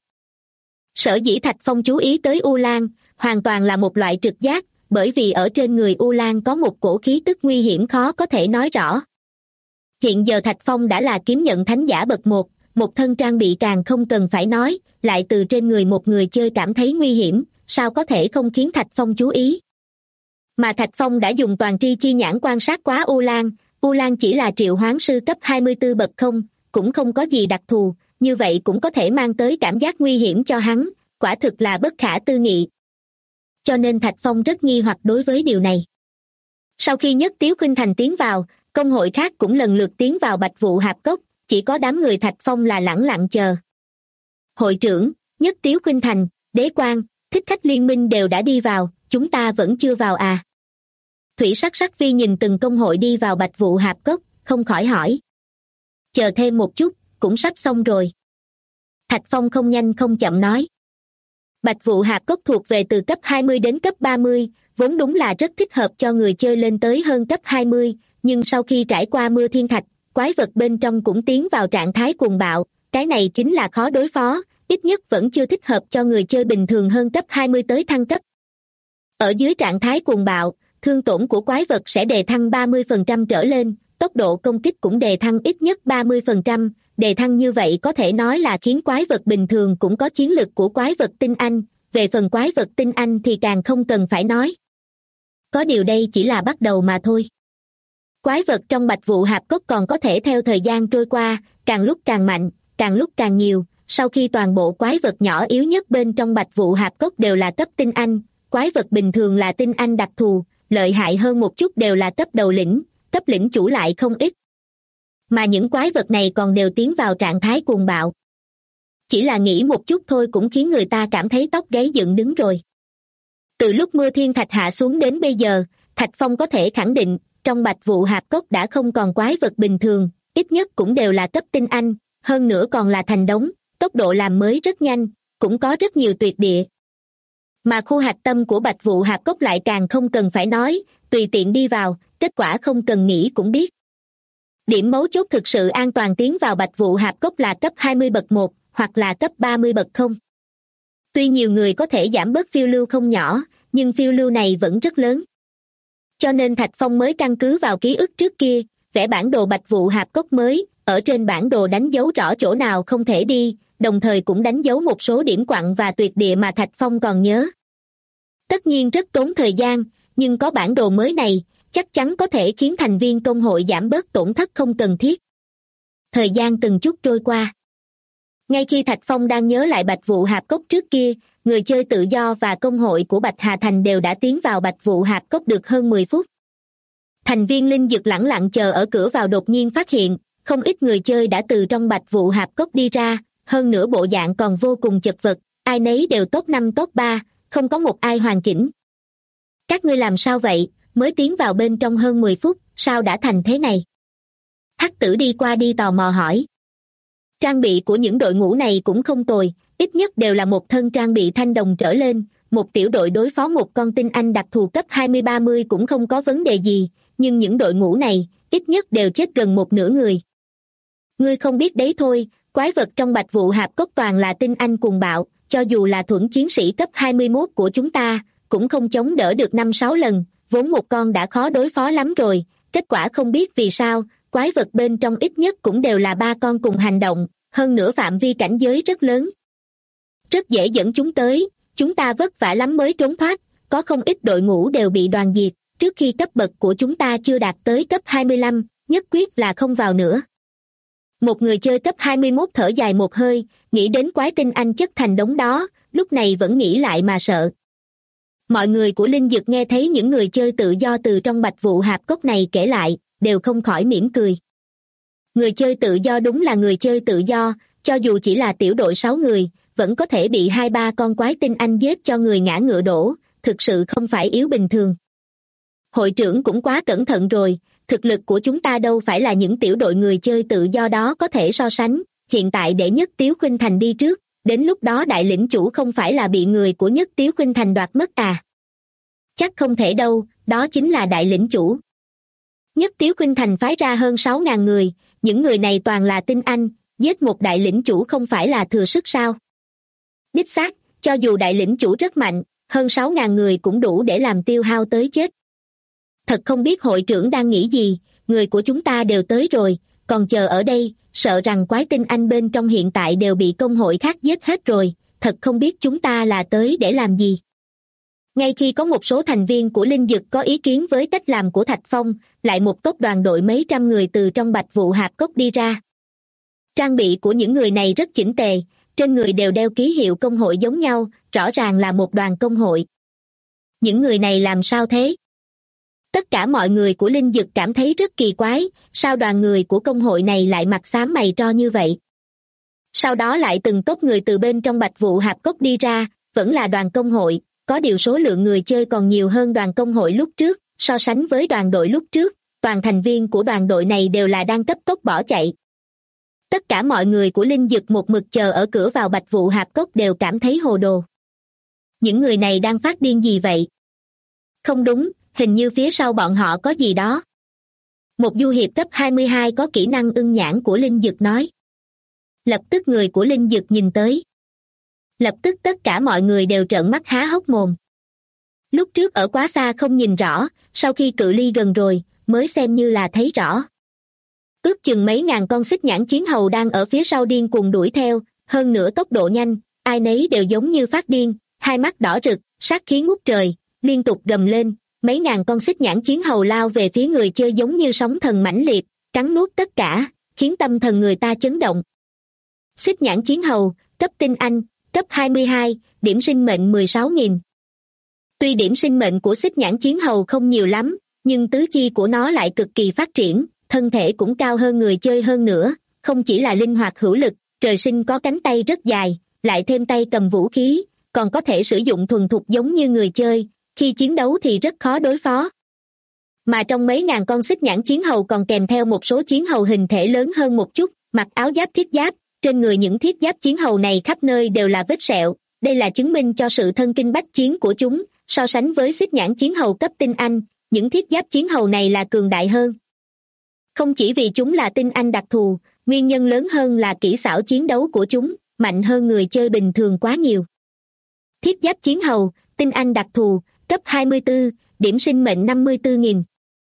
Sở dĩ Thạch Phong chú ý tới U Lan, hoàn toàn là một loại trực giác, bởi vì ở trên người U Lan có một cổ khí tức nguy hiểm khó có thể nói rõ. Hiện giờ Thạch Phong đã là kiếm nhận thánh giả bậc 1, một thân trang bị càng không cần phải nói, lại từ trên người một người chơi cảm thấy nguy hiểm, sao có thể không khiến Thạch Phong chú ý. Mà Thạch Phong đã dùng toàn tri chi nhãn quan sát quá U Lan chỉ là triệu hoán sư cấp 24 bậc không, cũng không có gì đặc thù, như vậy cũng có thể mang tới cảm giác nguy hiểm cho hắn, quả thực là bất khả tư nghị. Cho nên Thạch Phong rất nghi hoặc đối với điều này. Sau khi Nhất Tiếu Khuynh Thành tiến vào, công hội khác cũng lần lượt tiến vào Bạch Vụ Hạp Cốc, chỉ có đám người Thạch Phong là lẳng lặng chờ. Hội trưởng, Nhất Tiếu Khuynh Thành, Đế Quan, Thích Khách Liên Minh đều đã đi vào, chúng ta vẫn chưa vào à? Thủy Sắc Sắc Vi nhìn từng công hội đi vào Bạch Vụ Hạp Cốc, không khỏi hỏi. Chờ thêm một chút, cũng sắp xong rồi. Thạch Phong không nhanh không chậm nói. Bạch Vụ Hạp Cốc thuộc về từ cấp 20 đến cấp 30, vốn đúng là rất thích hợp cho người chơi lên tới hơn cấp 20, nhưng sau khi trải qua mưa thiên thạch, quái vật bên trong cũng tiến vào trạng thái cuồng bạo, cái này chính là khó đối phó, ít nhất vẫn chưa thích hợp cho người chơi bình thường hơn cấp 20 tới thăng cấp. Ở dưới trạng thái cuồng bạo, thương tổn của quái vật sẽ đề thăng 30% trở lên, tốc độ công kích cũng đề thăng ít nhất 30%, đề thăng như vậy có thể nói là khiến quái vật bình thường cũng có chiến lực của quái vật tinh anh, về phần quái vật tinh anh thì càng không cần phải nói. Có điều đây chỉ là bắt đầu mà thôi. Quái vật trong Bạch Vụ Hạp Cốc còn có thể theo thời gian trôi qua, càng lúc càng mạnh, càng lúc càng nhiều, sau khi toàn bộ quái vật nhỏ yếu nhất bên trong Bạch Vụ Hạp Cốc đều là cấp tinh anh, quái vật bình thường là tinh anh đặc thù, lợi hại hơn một chút đều là cấp đầu lĩnh, cấp lĩnh chủ lại không ít. Mà những quái vật này còn đều tiến vào trạng thái cuồng bạo. Chỉ là nghĩ một chút thôi cũng khiến người ta cảm thấy tóc gáy dựng đứng rồi. Từ lúc mưa thiên thạch hạ xuống đến bây giờ, Thạch Phong có thể khẳng định, trong Bạch Vụ Hạp Cốc đã không còn quái vật bình thường, ít nhất cũng đều là cấp tinh anh, hơn nữa còn là thành đống, tốc độ làm mới rất nhanh, cũng có rất nhiều tuyệt địa. Mà khu hạch tâm của Bạch Vụ Hạp Cốc lại càng không cần phải nói, tùy tiện đi vào, kết quả không cần nghĩ cũng biết. Điểm mấu chốt thực sự an toàn tiến vào Bạch Vụ Hạp Cốc là cấp 20 bậc 1, hoặc là cấp 30 bậc 0. Tuy nhiều người có thể giảm bớt phiêu lưu không nhỏ, nhưng phiêu lưu này vẫn rất lớn. Cho nên Thạch Phong mới căn cứ vào ký ức trước kia, vẽ bản đồ Bạch Vụ Hạp Cốc mới, ở trên bản đồ đánh dấu rõ chỗ nào không thể đi, đồng thời cũng đánh dấu một số điểm quặng và tuyệt địa mà Thạch Phong còn nhớ. Tất nhiên rất tốn thời gian, nhưng có bản đồ mới này, chắc chắn có thể khiến thành viên công hội giảm bớt tổn thất không cần thiết. Thời gian từng chút trôi qua. Ngay khi Thạch Phong đang nhớ lại Bạch Vụ Hạp Cốc trước kia, người chơi tự do và công hội của Bạch Hà Thành đều đã tiến vào Bạch Vụ Hạp Cốc được hơn 10 phút. Thành viên Linh Dực lẳng lặng chờ ở cửa vào đột nhiên phát hiện, không ít người chơi đã từ trong Bạch Vụ Hạp Cốc đi ra, hơn nữa bộ dạng còn vô cùng chật vật, ai nấy đều top 5 top 3, không có một ai hoàn chỉnh. Các ngươi làm sao vậy, mới tiến vào bên trong hơn 10 phút, sao đã thành thế này? Hắc Tử đi qua đi tò mò hỏi. Trang bị của những đội ngũ này cũng không tồi, ít nhất đều là một thân trang bị thanh đồng trở lên, một tiểu đội đối phó một con tinh anh đặc thù cấp 20-30 cũng không có vấn đề gì, nhưng những đội ngũ này, ít nhất đều chết gần một nửa người. Ngươi không biết đấy thôi, quái vật trong Bạch Vụ Hạp Cốc toàn là tinh anh cuồng bạo, cho dù là thuẫn chiến sĩ cấp 21 của chúng ta, cũng không chống đỡ được 5-6 lần, vốn một con đã khó đối phó lắm rồi, kết quả không biết vì sao, quái vật bên trong ít nhất cũng đều là 3 con cùng hành động, hơn nữa phạm vi cảnh giới rất lớn. Rất dễ dẫn chúng tới, chúng ta vất vả lắm mới trốn thoát, có không ít đội ngũ đều bị đoàn diệt, trước khi cấp bậc của chúng ta chưa đạt tới cấp 25, nhất quyết là không vào nữa. Một người chơi cấp 21 thở dài một hơi, nghĩ đến quái tinh anh chất thành đống đó, lúc này vẫn nghĩ lại mà sợ. Mọi người của Linh Dực nghe thấy những người chơi tự do từ trong Bạch Vụ Hạp Cốc này kể lại, đều không khỏi mỉm cười. Người chơi tự do đúng là người chơi tự do, cho dù chỉ là tiểu đội 6 người, vẫn có thể bị 2-3 con quái tinh anh giết cho người ngã ngựa đổ, thực sự không phải yếu bình thường. Hội trưởng cũng quá cẩn thận rồi, thực lực của chúng ta đâu phải là những tiểu đội người chơi tự do đó có thể so sánh, hiện tại để Nhất Tiếu Khuynh Thành đi trước, đến lúc đó đại lĩnh chủ không phải là bị người của Nhất Tiếu Khuynh Thành đoạt mất à? Chắc không thể đâu, đó chính là đại lĩnh chủ. Nhất Tiếu Khuynh Thành phái ra hơn 6.000 người, những người này toàn là tinh anh, giết một đại lĩnh chủ không phải là thừa sức sao? Đích xác, cho dù đại lĩnh chủ rất mạnh, hơn 6.000 người cũng đủ để làm tiêu hao tới chết. Thật không biết hội trưởng đang nghĩ gì, người của chúng ta đều tới rồi, còn chờ ở đây, sợ rằng quái tinh anh bên trong hiện tại đều bị công hội khác giết hết rồi, thật không biết chúng ta là tới để làm gì. Ngay khi có một số thành viên của Linh Dực có ý kiến với cách làm của Thạch Phong, lại một cốc đoàn đội mấy trăm người từ trong Bạch Vụ Hạp Cốc đi ra. Trang bị của những người này rất chỉnh tề, trên người đều đeo ký hiệu công hội giống nhau, rõ ràng là một đoàn công hội. Những người này làm sao thế? Tất cả mọi người của Linh Dực cảm thấy rất kỳ quái, sao đoàn người của công hội này lại mặt xám mày tro như vậy? Sau đó lại từng tốp người từ bên trong Bạch Vụ Hạp Cốc đi ra, vẫn là đoàn công hội, có điều số lượng người chơi còn nhiều hơn đoàn công hội lúc trước, so sánh với đoàn đội lúc trước, toàn thành viên của đoàn đội này đều là đang cấp tốc bỏ chạy. Tất cả mọi người của Linh Dực một mực chờ ở cửa vào Bạch Vụ Hạp Cốc đều cảm thấy hồ đồ. Những người này đang phát điên gì vậy? Không đúng, hình như phía sau bọn họ có gì đó. Một du hiệp cấp 22 có kỹ năng ưng nhãn của Linh Dực nói. Lập tức người của Linh Dực nhìn tới. Lập tức tất cả mọi người đều trợn mắt há hốc mồm. Lúc trước ở quá xa không nhìn rõ, sau khi cự ly gần rồi, mới xem như là thấy rõ. Ước chừng mấy ngàn con xích nhãn chiến hầu đang ở phía sau điên cuồng đuổi theo, hơn nữa tốc độ nhanh, ai nấy đều giống như phát điên, hai mắt đỏ rực, sát khí ngút trời, liên tục gầm lên, mấy ngàn con xích nhãn chiến hầu lao về phía người chơi giống như sóng thần mãnh liệt, cắn nuốt tất cả, khiến tâm thần người ta chấn động. Xích nhãn chiến hầu, cấp tinh anh, cấp 22, điểm sinh mệnh 16.000. Tuy điểm sinh mệnh của xích nhãn chiến hầu không nhiều lắm, nhưng tứ chi của nó lại cực kỳ phát triển, thân thể cũng cao hơn người chơi hơn nữa, không chỉ là linh hoạt hữu lực, trời sinh có cánh tay rất dài, lại thêm tay cầm vũ khí, còn có thể sử dụng thuần thục giống như người chơi, khi chiến đấu thì rất khó đối phó. Mà trong mấy ngàn con xích nhãn chiến hầu còn kèm theo một số chiến hầu hình thể lớn hơn một chút, mặc áo giáp thiết giáp, trên người những thiết giáp chiến hầu này khắp nơi đều là vết sẹo, đây là chứng minh cho sự thân kinh bách chiến của chúng, so sánh với xích nhãn chiến hầu cấp tinh anh, những thiết giáp chiến hầu này là cường đại hơn. Không chỉ vì chúng là tinh anh đặc thù, nguyên nhân lớn hơn là kỹ xảo chiến đấu của chúng, mạnh hơn người chơi bình thường quá nhiều. Thiết giáp chiến hầu, tinh anh đặc thù, cấp 24, điểm sinh mệnh 54.000.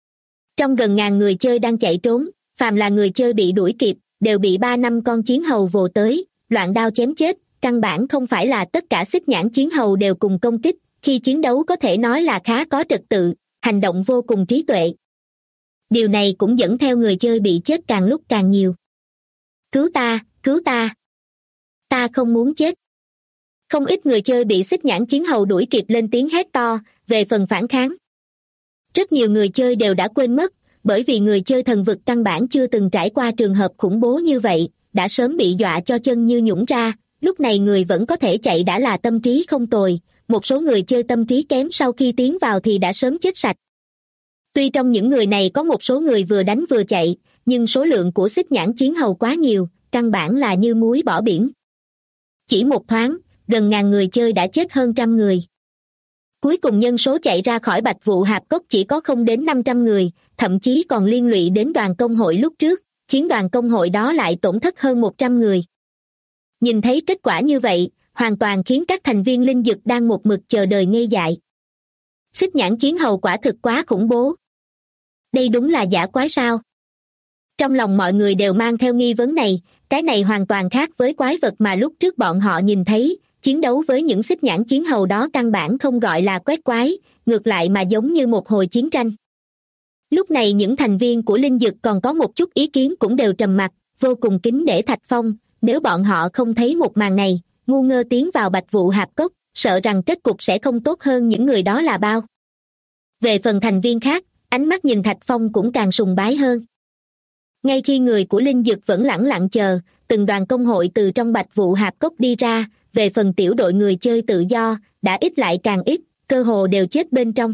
Trong gần ngàn người chơi đang chạy trốn, phàm là người chơi bị đuổi kịp, đều bị 3-5 con chiến hầu vồ tới, loạn đao chém chết, căn bản không phải là tất cả xích nhãn chiến hầu đều cùng công kích, khi chiến đấu có thể nói là khá có trật tự, hành động vô cùng trí tuệ. Điều này cũng dẫn theo người chơi bị chết càng lúc càng nhiều. Cứu ta, cứu ta! Ta không muốn chết! Không ít người chơi bị xích nhãn chiến hầu đuổi kịp lên tiếng hét to, về phần phản kháng. Rất nhiều người chơi đều đã quên mất, bởi vì người chơi thần vực căn bản chưa từng trải qua trường hợp khủng bố như vậy, đã sớm bị dọa cho chân như nhũn ra, lúc này người vẫn có thể chạy đã là tâm trí không tồi, một số người chơi tâm trí kém sau khi tiến vào thì đã sớm chết sạch. Tuy trong những người này có một số người vừa đánh vừa chạy, nhưng số lượng của xích nhãn chiến hầu quá nhiều, căn bản là như muối bỏ biển. Chỉ một thoáng, gần ngàn người chơi đã chết hơn 100 người. Cuối cùng nhân số chạy ra khỏi Bạch Vụ Hạp Cốc chỉ có không đến 500 người, thậm chí còn liên lụy đến đoàn công hội lúc trước, khiến đoàn công hội đó lại tổn thất hơn 100 người. Nhìn thấy kết quả như vậy, hoàn toàn khiến các thành viên linh dực đang một mực chờ đợi ngây dại. Xích nhãn chiến hầu quả thực quá khủng bố. Đây đúng là dã quái sao? Trong lòng mọi người đều mang theo nghi vấn này, cái này hoàn toàn khác với quái vật mà lúc trước bọn họ nhìn thấy, chiến đấu với những xích nhãn chiến hầu đó căn bản không gọi là quét quái, ngược lại mà giống như một hồi chiến tranh. Lúc này những thành viên của linh dực còn có một chút ý kiến cũng đều trầm mặc, vô cùng kính nể Thạch Phong, nếu bọn họ không thấy một màn này, ngu ngơ tiến vào Bạch Vụ Hạp Cốc, sợ rằng kết cục sẽ không tốt hơn những người đó là bao. Về phần thành viên khác, ánh mắt nhìn Thạch Phong cũng càng sùng bái hơn. Ngay khi người của linh dực vẫn lẳng lặng chờ, từng đoàn công hội từ trong Bạch Vụ Hạp Cốc đi ra, về phần tiểu đội người chơi tự do, đã ít lại càng ít, cơ hồ đều chết bên trong.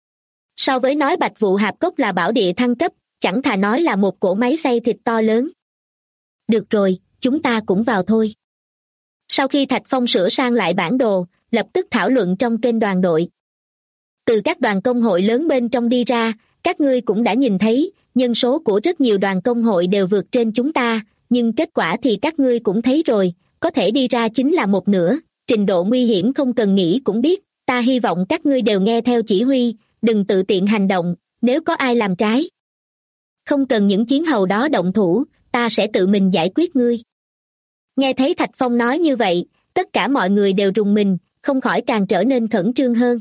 So với nói Bạch Vụ Hạp Cốc là bảo địa thăng cấp, chẳng thà nói là một cỗ máy xay thịt to lớn. Được rồi, chúng ta cũng vào thôi. Sau khi Thạch Phong sửa sang lại bản đồ, lập tức thảo luận trong kênh đoàn đội. Từ các đoàn công hội lớn bên trong đi ra, các ngươi cũng đã nhìn thấy, nhân số của rất nhiều đoàn công hội đều vượt trên chúng ta, nhưng kết quả thì các ngươi cũng thấy rồi, có thể đi ra chính là một nửa, trình độ nguy hiểm không cần nghĩ cũng biết, ta hy vọng các ngươi đều nghe theo chỉ huy, đừng tự tiện hành động, nếu có ai làm trái. Không cần những chiến hầu đó động thủ, ta sẽ tự mình giải quyết ngươi. Nghe thấy Thạch Phong nói như vậy, tất cả mọi người đều rùng mình, không khỏi càng trở nên khẩn trương hơn.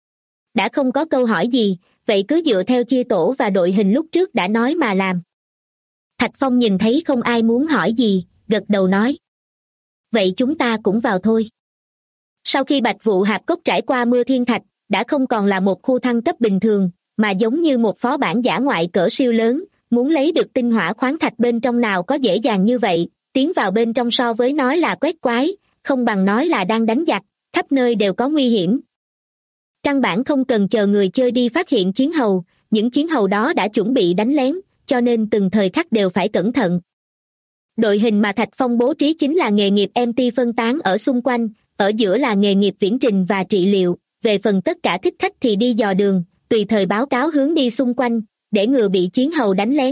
Đã không có câu hỏi gì, vậy cứ dựa theo chia tổ và đội hình lúc trước đã nói mà làm. Thạch Phong nhìn thấy không ai muốn hỏi gì, gật đầu nói. Vậy chúng ta cũng vào thôi. Sau khi Bạch Vụ Hạp Cốc trải qua mưa thiên thạch, đã không còn là một khu thăng cấp bình thường, mà giống như một phó bản dã ngoại cỡ siêu lớn, muốn lấy được tinh hỏa khoáng thạch bên trong nào có dễ dàng như vậy, tiến vào bên trong so với nói là quét quái, không bằng nói là đang đánh giặc, khắp nơi đều có nguy hiểm. Căn bản không cần chờ người chơi đi phát hiện chiến hầu, những chiến hầu đó đã chuẩn bị đánh lén, cho nên từng thời khắc đều phải cẩn thận. Đội hình mà Thạch Phong bố trí chính là nghề nghiệp MT phân tán ở xung quanh, ở giữa là nghề nghiệp viễn trình và trị liệu, về phần tất cả thích khách thì đi dò đường, tùy thời báo cáo hướng đi xung quanh, để ngừa bị chiến hầu đánh lén.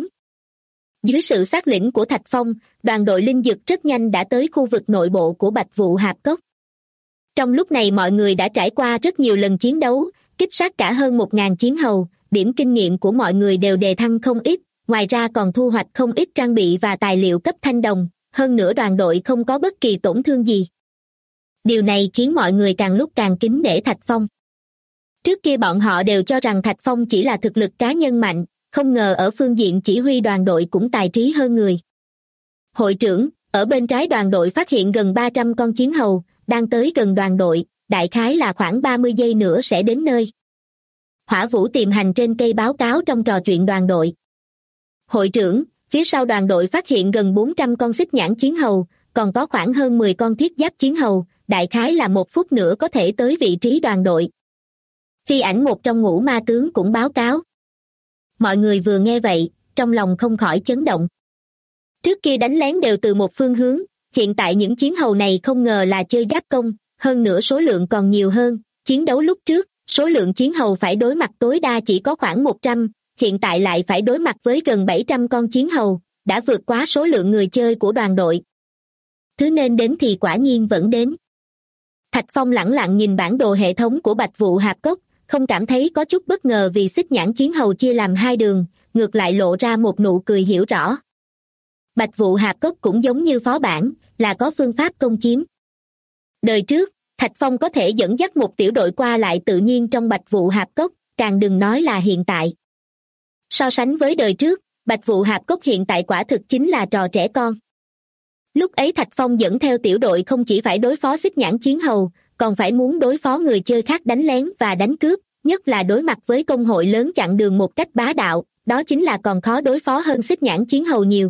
Dưới sự xác lĩnh của Thạch Phong, đoàn đội linh dực rất nhanh đã tới khu vực nội bộ của Bạch Vụ Hạp Cốc. Trong lúc này mọi người đã trải qua rất nhiều lần chiến đấu, kích sát cả hơn 1.000 chiến hầu, điểm kinh nghiệm của mọi người đều đề thăng không ít, ngoài ra còn thu hoạch không ít trang bị và tài liệu cấp thanh đồng, hơn nữa đoàn đội không có bất kỳ tổn thương gì. Điều này khiến mọi người càng lúc càng kính nể Thạch Phong. Trước kia bọn họ đều cho rằng Thạch Phong chỉ là thực lực cá nhân mạnh, không ngờ ở phương diện chỉ huy đoàn đội cũng tài trí hơn người. Hội trưởng, ở bên trái đoàn đội phát hiện gần 300 con chiến hầu, đang tới gần đoàn đội, đại khái là khoảng 30 giây nữa sẽ đến nơi. Hỏa Vũ tiềm hành trên cây báo cáo trong trò chuyện đoàn đội. Hội trưởng, phía sau đoàn đội phát hiện gần 400 con xích nhãn chiến hầu, còn có khoảng hơn 10 con thiết giáp chiến hầu, đại khái là 1 phút nữa có thể tới vị trí đoàn đội. Phi Ảnh một trong ngũ ma tướng cũng báo cáo. Mọi người vừa nghe vậy, trong lòng không khỏi chấn động. Trước kia đánh lén đều từ một phương hướng, hiện tại những chiến hầu này không ngờ là chơi giáp công, hơn nữa số lượng còn nhiều hơn, chiến đấu lúc trước, số lượng chiến hầu phải đối mặt tối đa chỉ có khoảng 100, hiện tại lại phải đối mặt với gần 700 con chiến hầu, đã vượt quá số lượng người chơi của đoàn đội. Thứ nên đến thì quả nhiên vẫn đến. Thạch Phong lẳng lặng nhìn bản đồ hệ thống của Bạch Vụ Hạp Cốc, không cảm thấy có chút bất ngờ vì xích nhãn chiến hầu chia làm 2 đường, ngược lại lộ ra một nụ cười hiểu rõ. Bạch Vụ Hạp Cốc cũng giống như phó bản, là có phương pháp công chiếm. Đời trước, Thạch Phong có thể dẫn dắt một tiểu đội qua lại tự nhiên trong Bạch Vụ Hạp Cốc, càng đừng nói là hiện tại. So sánh với đời trước, Bạch Vụ Hạp Cốc hiện tại quả thực chính là trò trẻ con. Lúc ấy Thạch Phong dẫn theo tiểu đội không chỉ phải đối phó Xích Nhãn Chiến Hầu, còn phải muốn đối phó người chơi khác đánh lén và đánh cướp, nhất là đối mặt với công hội lớn chặn đường một cách bá đạo, đó chính là còn khó đối phó hơn Xích Nhãn Chiến Hầu nhiều.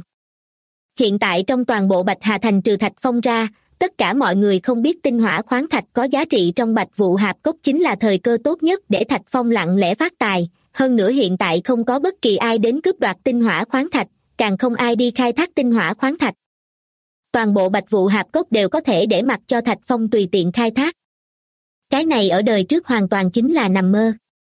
Hiện tại trong toàn bộ Bạch Hà Thành trừ Thạch Phong ra, tất cả mọi người không biết tinh hỏa khoáng thạch có giá trị trong Bạch Vụ Hạp Cốc chính là thời cơ tốt nhất để Thạch Phong lặng lẽ phát tài. Hơn nữa hiện tại không có bất kỳ ai đến cướp đoạt tinh hỏa khoáng thạch, càng không ai đi khai thác tinh hỏa khoáng thạch. Toàn bộ Bạch Vụ Hạp Cốc đều có thể để mặc cho Thạch Phong tùy tiện khai thác. Cái này ở đời trước hoàn toàn chính là nằm mơ.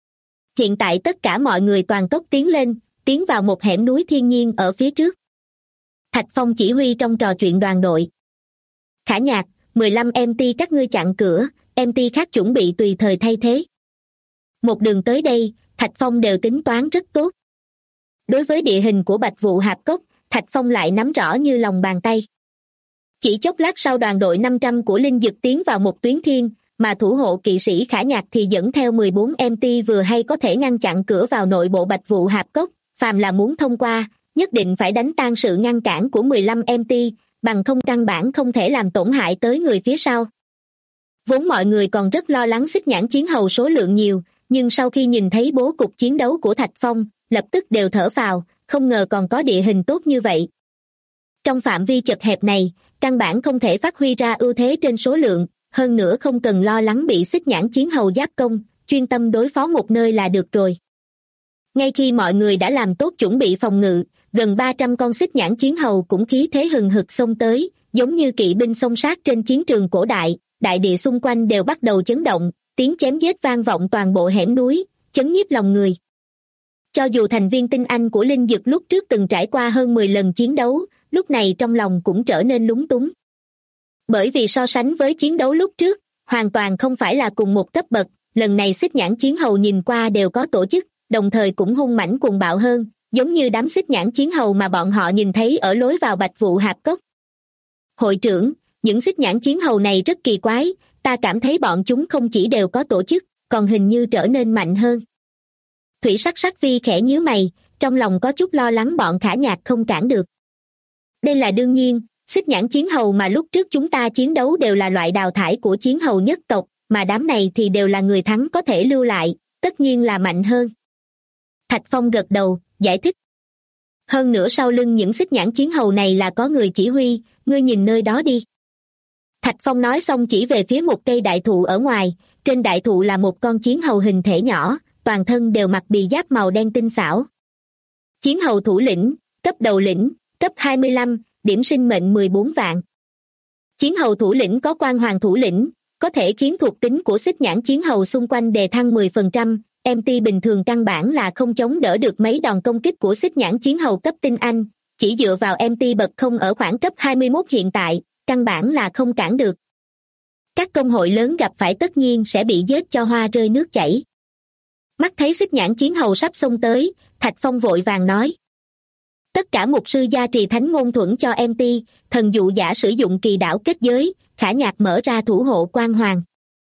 Hiện tại tất cả mọi người toàn tốc tiến lên, tiến vào một hẻm núi thiên nhiên ở phía trước. Thạch Phong chỉ huy trong trò chuyện đoàn đội. Khả Nhạc, 15 MT các ngươi chặn cửa, MT khác chuẩn bị tùy thời thay thế. Một đường tới đây, Thạch Phong đều tính toán rất tốt. Đối với địa hình của Bạch Vụ Hạp Cốc, Thạch Phong lại nắm rõ như lòng bàn tay. Chỉ chốc lát sau đoàn đội 500 của Linh Dực tiến vào một tuyến thiên, mà thủ hộ kỵ sĩ Khả Nhạc thì dẫn theo 14 MT vừa hay có thể ngăn chặn cửa vào nội bộ Bạch Vụ Hạp Cốc, phàm là muốn thông qua, nhất định phải đánh tan sự ngăn cản của 15 MT, bằng không căn bản không thể làm tổn hại tới người phía sau. Vốn mọi người còn rất lo lắng Xích Nhãn Chiến Hầu số lượng nhiều, nhưng sau khi nhìn thấy bố cục chiến đấu của Thạch Phong, lập tức đều thở phào, không ngờ còn có địa hình tốt như vậy. Trong phạm vi chật hẹp này, căn bản không thể phát huy ra ưu thế trên số lượng, hơn nữa không cần lo lắng bị Xích Nhãn Chiến Hầu giáp công, chuyên tâm đối phó một nơi là được rồi. Ngay khi mọi người đã làm tốt chuẩn bị phòng ngự, gần 300 con Xích Nhãn Chiến Hầu cũng khí thế hừng hực xông tới, giống như kỵ binh xông sát trên chiến trường cổ đại, đại địa xung quanh đều bắt đầu chấn động, tiếng chém giết vang vọng toàn bộ hẻm núi, chấn nhiếp lòng người. Cho dù thành viên tinh anh của Linh Dực lúc trước từng trải qua hơn 10 lần chiến đấu, lúc này trong lòng cũng trở nên lúng túng. Bởi vì so sánh với chiến đấu lúc trước, hoàn toàn không phải là cùng một cấp bậc, lần này Xích Nhãn Chiến Hầu nhìn qua đều có tổ chức, đồng thời cũng hung mãnh cuồng bạo hơn, giống như đám Xích Nhãn Chiến Hầu mà bọn họ nhìn thấy ở lối vào Bạch Vụ Hạp Cốc. Hội trưởng, những Xích Nhãn Chiến Hầu này rất kỳ quái, ta cảm thấy bọn chúng không chỉ đều có tổ chức, còn hình như trở nên mạnh hơn. Thủy Sắc Sắc Vi khẽ nhíu mày, trong lòng có chút lo lắng bọn Khả Nhạc không cản được. Đây là đương nhiên, Xích Nhãn Chiến Hầu mà lúc trước chúng ta chiến đấu đều là loại đào thải của chiến hầu nhất tộc, mà đám này thì đều là người thắng có thể lưu lại, tất nhiên là mạnh hơn. Thạch Phong gật đầu, giải thích. Hơn nữa sau lưng những Xích Nhãn Chiến Hầu này là có người chỉ huy, ngươi nhìn nơi đó đi. Thạch Phong nói xong chỉ về phía một cây đại thụ ở ngoài, trên đại thụ là một con chiến hầu hình thể nhỏ, toàn thân đều mặc bì giáp màu đen tinh xảo. Chiến hầu thủ lĩnh, cấp đầu lĩnh, cấp 25, điểm sinh mệnh 14 vạn. Chiến hầu thủ lĩnh có quan hoàng thủ lĩnh, có thể khiến thuộc tính của Xích Nhãn Chiến Hầu xung quanh đề thăng 10%, MT bình thường căn bản là không chống đỡ được mấy đòn công kích của Xích Nhãn Chiến Hầu cấp tinh anh, chỉ dựa vào MT bậc không ở khoảng cấp 21 hiện tại, căn bản là không cản được. Các công hội lớn gặp phải tất nhiên sẽ bị giết cho hoa rơi nước chảy. Mắt thấy Xích Nhãn Chiến Hầu sắp xông tới, Thạch Phong vội vàng nói. Tất cả mục sư gia trì thánh ngôn thuẫn cho MT, thần dụ giả sử dụng kỳ đảo kết giới, Khả Nhạc mở ra thủ hộ quan hoàng.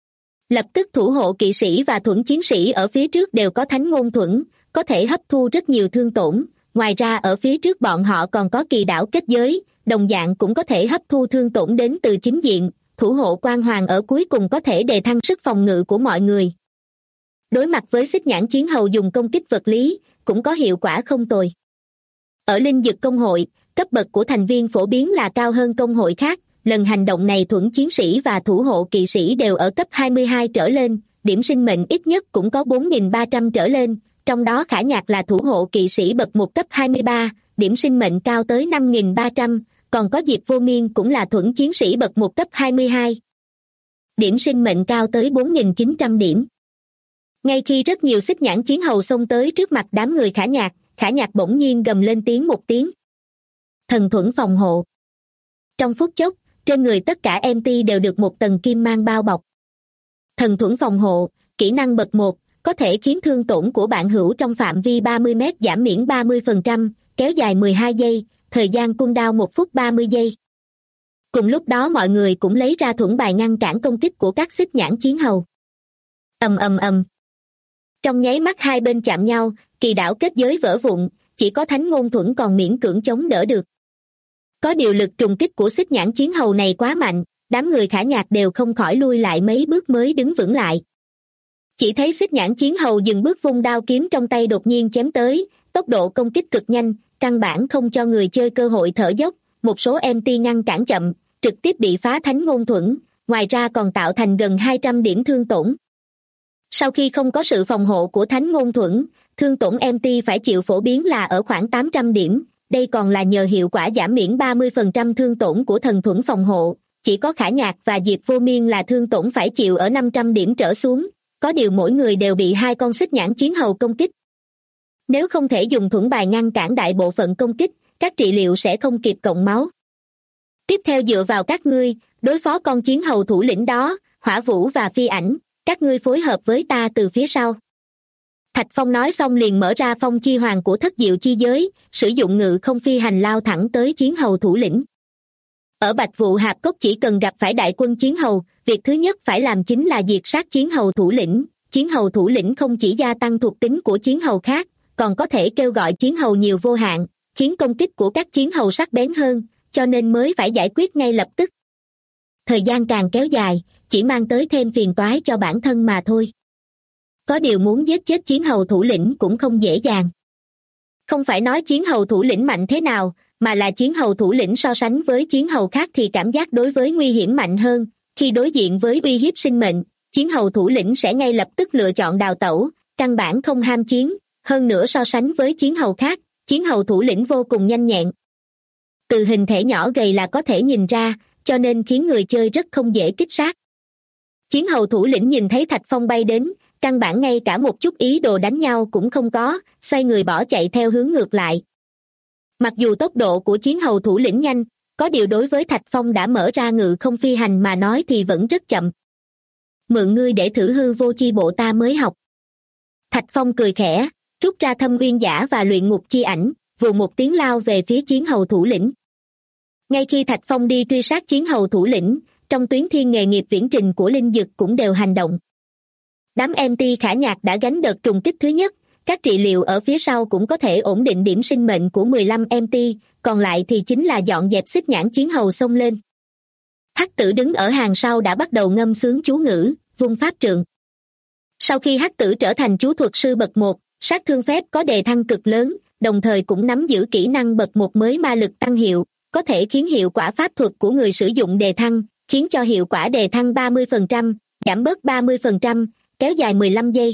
Lập tức thủ hộ kỵ sĩ và thuẫn chiến sĩ ở phía trước đều có thánh ngôn thuẫn, có thể hấp thu rất nhiều thương tổn, ngoài ra ở phía trước bọn họ còn có kỳ đảo kết giới, đồng dạng cũng có thể hấp thu thương tổn đến từ chính diện, thủ hộ quan hoàng ở cuối cùng có thể đề thăng sức phòng ngự của mọi người. Đối mặt với Xích Nhãn Chiến Hầu dùng công kích vật lý, cũng có hiệu quả không tồi. Ở Linh Dực công hội, cấp bậc của thành viên phổ biến là cao hơn công hội khác, lần hành động này thuẫn chiến sĩ và thủ hộ kỵ sĩ đều ở cấp 22 trở lên, điểm sinh mệnh ít nhất cũng có 4.300 trở lên, trong đó Khả Nhạc là thủ hộ kỵ sĩ bậc 1 cấp 23, điểm sinh mệnh cao tới 5.300, còn có Diệp Vô Miên cũng là thuẫn chiến sĩ bậc 1 cấp 22. Điểm sinh mệnh cao tới 4.900 điểm. Ngay khi rất nhiều Xích Nhãn Chiến Hầu xông tới trước mặt đám người Khả Nhạc bỗng nhiên gầm lên tiếng một tiếng. Thần thuẫn phòng hộ. Trong phút chốc, trên người tất cả MT đều được một tầng kim mang bao bọc. Thần thuẫn phòng hộ, kỹ năng bậc 1, có thể khiến thương tổn của bạn hữu trong phạm vi 30 mét giảm miễn 30%, kéo dài 12 giây, thời gian cooldown 1 phút 30 giây. Cùng lúc đó mọi người cũng lấy ra thuẫn bài ngăn cản công kích của các Xích Nhãn Chiến Hầu. Ầm ầm ầm. Trong nháy mắt hai bên chạm nhau, kỳ đảo kết giới vỡ vụn, chỉ có Thánh Ngôn Thuẫn còn miễn cưỡng chống đỡ được. Có điều lực trùng kích của xích nhãn chiến hầu này quá mạnh, đám người Khả Nhạc đều không khỏi lui lại mấy bước mới đứng vững lại. Chỉ thấy xích nhãn chiến hầu dừng bước, vung đao kiếm trong tay đột nhiên chém tới, tốc độ công kích cực nhanh, căn bản không cho người chơi cơ hội thở dốc, một số MT ngăn cản chậm, trực tiếp bị phá Thánh Ngôn Thuẫn, ngoài ra còn tạo thành gần 200 điểm thương tổn. Sau khi không có sự phòng hộ của Thánh Ngôn Thuẫn, thương tổn MT phải chịu phổ biến là ở khoảng 800 điểm, đây còn là nhờ hiệu quả giảm miễn 30% thương tổn của thần thuẫn phòng hộ, chỉ có Khả Nhạc và Diệp Vô Miên là thương tổn phải chịu ở 500 điểm trở xuống, có điều mỗi người đều bị hai con xích nhãn chiến hầu công kích. Nếu không thể dùng thuẫn bài ngăn cản đại bộ phận công kích, các trị liệu sẽ không kịp cộng máu. Tiếp theo dựa vào các ngươi, đối phó con chiến hầu thủ lĩnh đó, Hỏa Vũ và Phi Ảnh, các ngươi phối hợp với ta từ phía sau. Thạch Phong nói xong liền mở ra phong chi hoàng của thất diệu chi giới, sử dụng ngự không phi hành lao thẳng tới chiến hầu thủ lĩnh. Ở Bạch Vụ Hạp Cốc chỉ cần gặp phải đại quân chiến hầu, việc thứ nhất phải làm chính là diệt sát chiến hầu thủ lĩnh. Chiến hầu thủ lĩnh không chỉ gia tăng thuộc tính của chiến hầu khác, còn có thể kêu gọi chiến hầu nhiều vô hạn, khiến công kích của các chiến hầu sắc bén hơn, cho nên mới phải giải quyết ngay lập tức. Thời gian càng kéo dài, chỉ mang tới thêm phiền toái cho bản thân mà thôi. Có điều muốn giết chết chiến hầu thủ lĩnh cũng không dễ dàng. Không phải nói chiến hầu thủ lĩnh mạnh thế nào, mà là chiến hầu thủ lĩnh so sánh với chiến hầu khác thì cảm giác đối với nguy hiểm mạnh hơn. Khi đối diện với uy hiếp sinh mệnh, chiến hầu thủ lĩnh sẽ ngay lập tức lựa chọn đào tẩu, căn bản không ham chiến. Hơn nữa so sánh với chiến hầu khác, chiến hầu thủ lĩnh vô cùng nhanh nhẹn. Từ hình thể nhỏ gầy là có thể nhìn ra, cho nên khiến người chơi rất không dễ kích sát. Chiến hầu thủ lĩnh nhìn thấy Thạch Phong bay đến, căn bản ngay cả một chút ý đồ đánh nhau cũng không có, xoay người bỏ chạy theo hướng ngược lại. Mặc dù tốc độ của chiến hầu thủ lĩnh nhanh, có điều đối với Thạch Phong đã mở ra ngự không phi hành mà nói thì vẫn rất chậm. Mượn ngươi để thử hư vô chi bộ ta mới học. Thạch Phong cười khẽ, rút ra thâm uyên giả và luyện ngục chi ảnh, vù một tiếng lao về phía chiến hầu thủ lĩnh. Ngay khi Thạch Phong đi truy sát chiến hầu thủ lĩnh, trong tuyến thiên nghề nghiệp viễn trình của Linh Dực cũng đều hành động. Đám MT Khả Nhạc đã gánh đợt trùng kích thứ nhất, các trị liệu ở phía sau cũng có thể ổn định điểm sinh mệnh của 15 MT, còn lại thì chính là dọn dẹp xích nhãn chiến hầu xông lên. Hắc Tử đứng ở hàng sau đã bắt đầu ngâm sướng chú ngữ, vung pháp trượng. Sau khi Hắc Tử trở thành chú thuật sư bậc 1, sát thương phép có đề thăng cực lớn, đồng thời cũng nắm giữ kỹ năng bậc 1 mới ma lực tăng hiệu, có thể khiến hiệu quả pháp thuật của người sử dụng đề thăng, khiến cho hiệu quả đề thăng 30%, giảm bớt 30%, kéo dài 15 giây.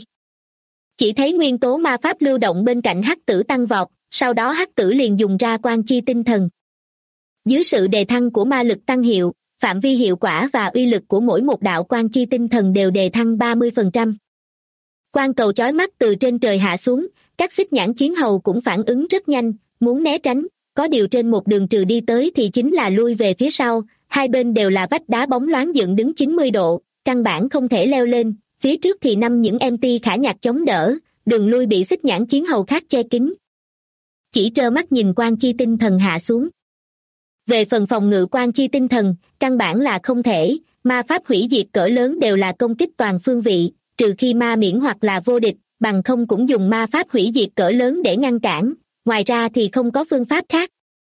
Chỉ thấy nguyên tố ma pháp lưu động bên cạnh Hắc Tử tăng vọt, sau đó Hắc Tử liền dùng ra quan chi tinh thần. Dưới sự đề thăng của ma lực tăng hiệu, phạm vi hiệu quả và uy lực của mỗi một đạo quan chi tinh thần đều đề thăng 30%. Quang cầu chói mắt từ trên trời hạ xuống, các xích nhãn chiến hầu cũng phản ứng rất nhanh, muốn né tránh, có điều trên một đường trừ đi tới thì chính là lui về phía sau, hai bên đều là vách đá bóng loáng dựng đứng 90 độ, căn bản không thể leo lên, phía trước thì những MT Khả Nhạc chống đỡ, đường lui bị xích nhãn chiến hầu khác che kín. Chỉ trơ mắt nhìn quan chi tinh thần hạ xuống. Về phần phòng ngự quan chi tinh thần, căn bản là không thể, ma pháp hủy diệt cỡ lớn đều là công kích toàn phương vị, trừ khi ma miễn hoặc là vô địch, bằng không cũng dùng ma pháp hủy diệt cỡ lớn để ngăn cản, ngoài ra thì không có phương pháp khác.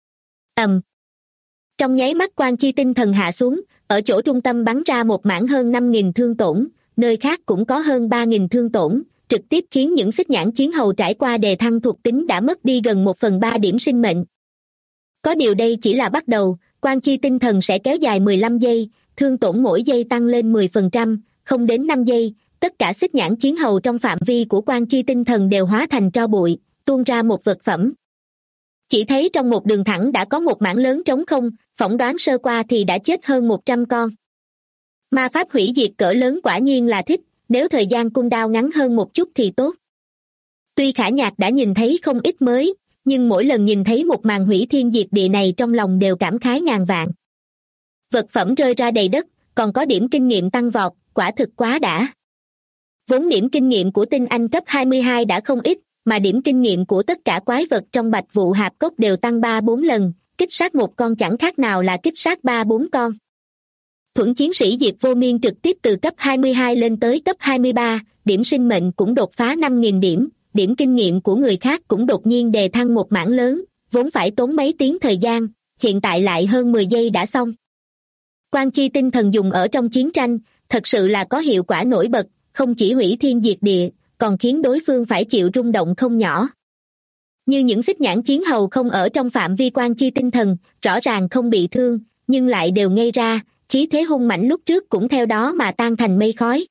Trong nháy mắt quan chi tinh thần hạ xuống, ở chỗ trung tâm bắn ra một mảng hơn 5.000 thương tổn, nơi khác cũng có hơn 3.000 thương tổn, trực tiếp khiến những xích nhãn chiến hầu trải qua đề thăng thuộc tính đã mất đi gần 1/3 điểm sinh mệnh. Có điều đây chỉ là bắt đầu, quan chi tinh thần sẽ kéo dài 15 giây, thương tổn mỗi giây tăng lên 10%, không đến 5 giây, tất cả xích nhãn chiến hầu trong phạm vi của quan chi tinh thần đều hóa thành tro bụi, tuôn ra một vật phẩm. Chỉ thấy trong một đường thẳng đã có một mảng lớn trống không, phỏng đoán sơ qua thì đã chết hơn 100 con. Ma pháp hủy diệt cỡ lớn quả nhiên là thích, nếu thời gian cooldown ngắn hơn một chút thì tốt. Tuy Khả Nhạc đã nhìn thấy không ít mới, nhưng mỗi lần nhìn thấy một màn hủy thiên diệt địa này trong lòng đều cảm khái ngàn vạn. Vật phẩm rơi ra đầy đất, còn có điểm kinh nghiệm tăng vọt, quả thực quá đã. Vốn điểm kinh nghiệm của tinh anh cấp 22 đã không ít, mà điểm kinh nghiệm của tất cả quái vật trong Bạch Vụ Hạp Cốc đều tăng 3-4 lần, kích sát một con chẳng khác nào là kích sát 3-4 con. Thuẫn chiến sĩ Diệp Vô Miên trực tiếp từ cấp 22 lên tới cấp 23, điểm sinh mệnh cũng đột phá 5.000 điểm, điểm kinh nghiệm của người khác cũng đột nhiên đề thăng một mảng lớn, vốn phải tốn mấy tiếng thời gian, hiện tại lại hơn 10 giây đã xong. Quan chi tinh thần dùng ở trong chiến tranh, thật sự là có hiệu quả nổi bật, không chỉ hủy thiên diệt địa, còn khiến đối phương phải chịu rung động không nhỏ. Như những xích nhãn chiến hầu không ở trong phạm vi quan chi tinh thần, rõ ràng không bị thương, nhưng lại đều ngây ra, khí thế hung mãnh lúc trước cũng theo đó mà tan thành mây khói.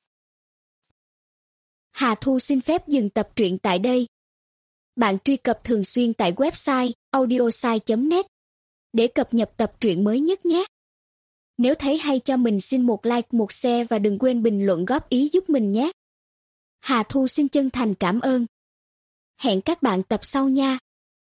Hà Thu xin phép dừng tập truyện tại đây. Bạn truy cập thường xuyên tại website audiosai.net để cập nhật tập truyện mới nhất nhé. Nếu thấy hay cho mình xin một like, một share và đừng quên bình luận góp ý giúp mình nhé. Hà Thu xin chân thành cảm ơn. Hẹn các bạn tập sau nha.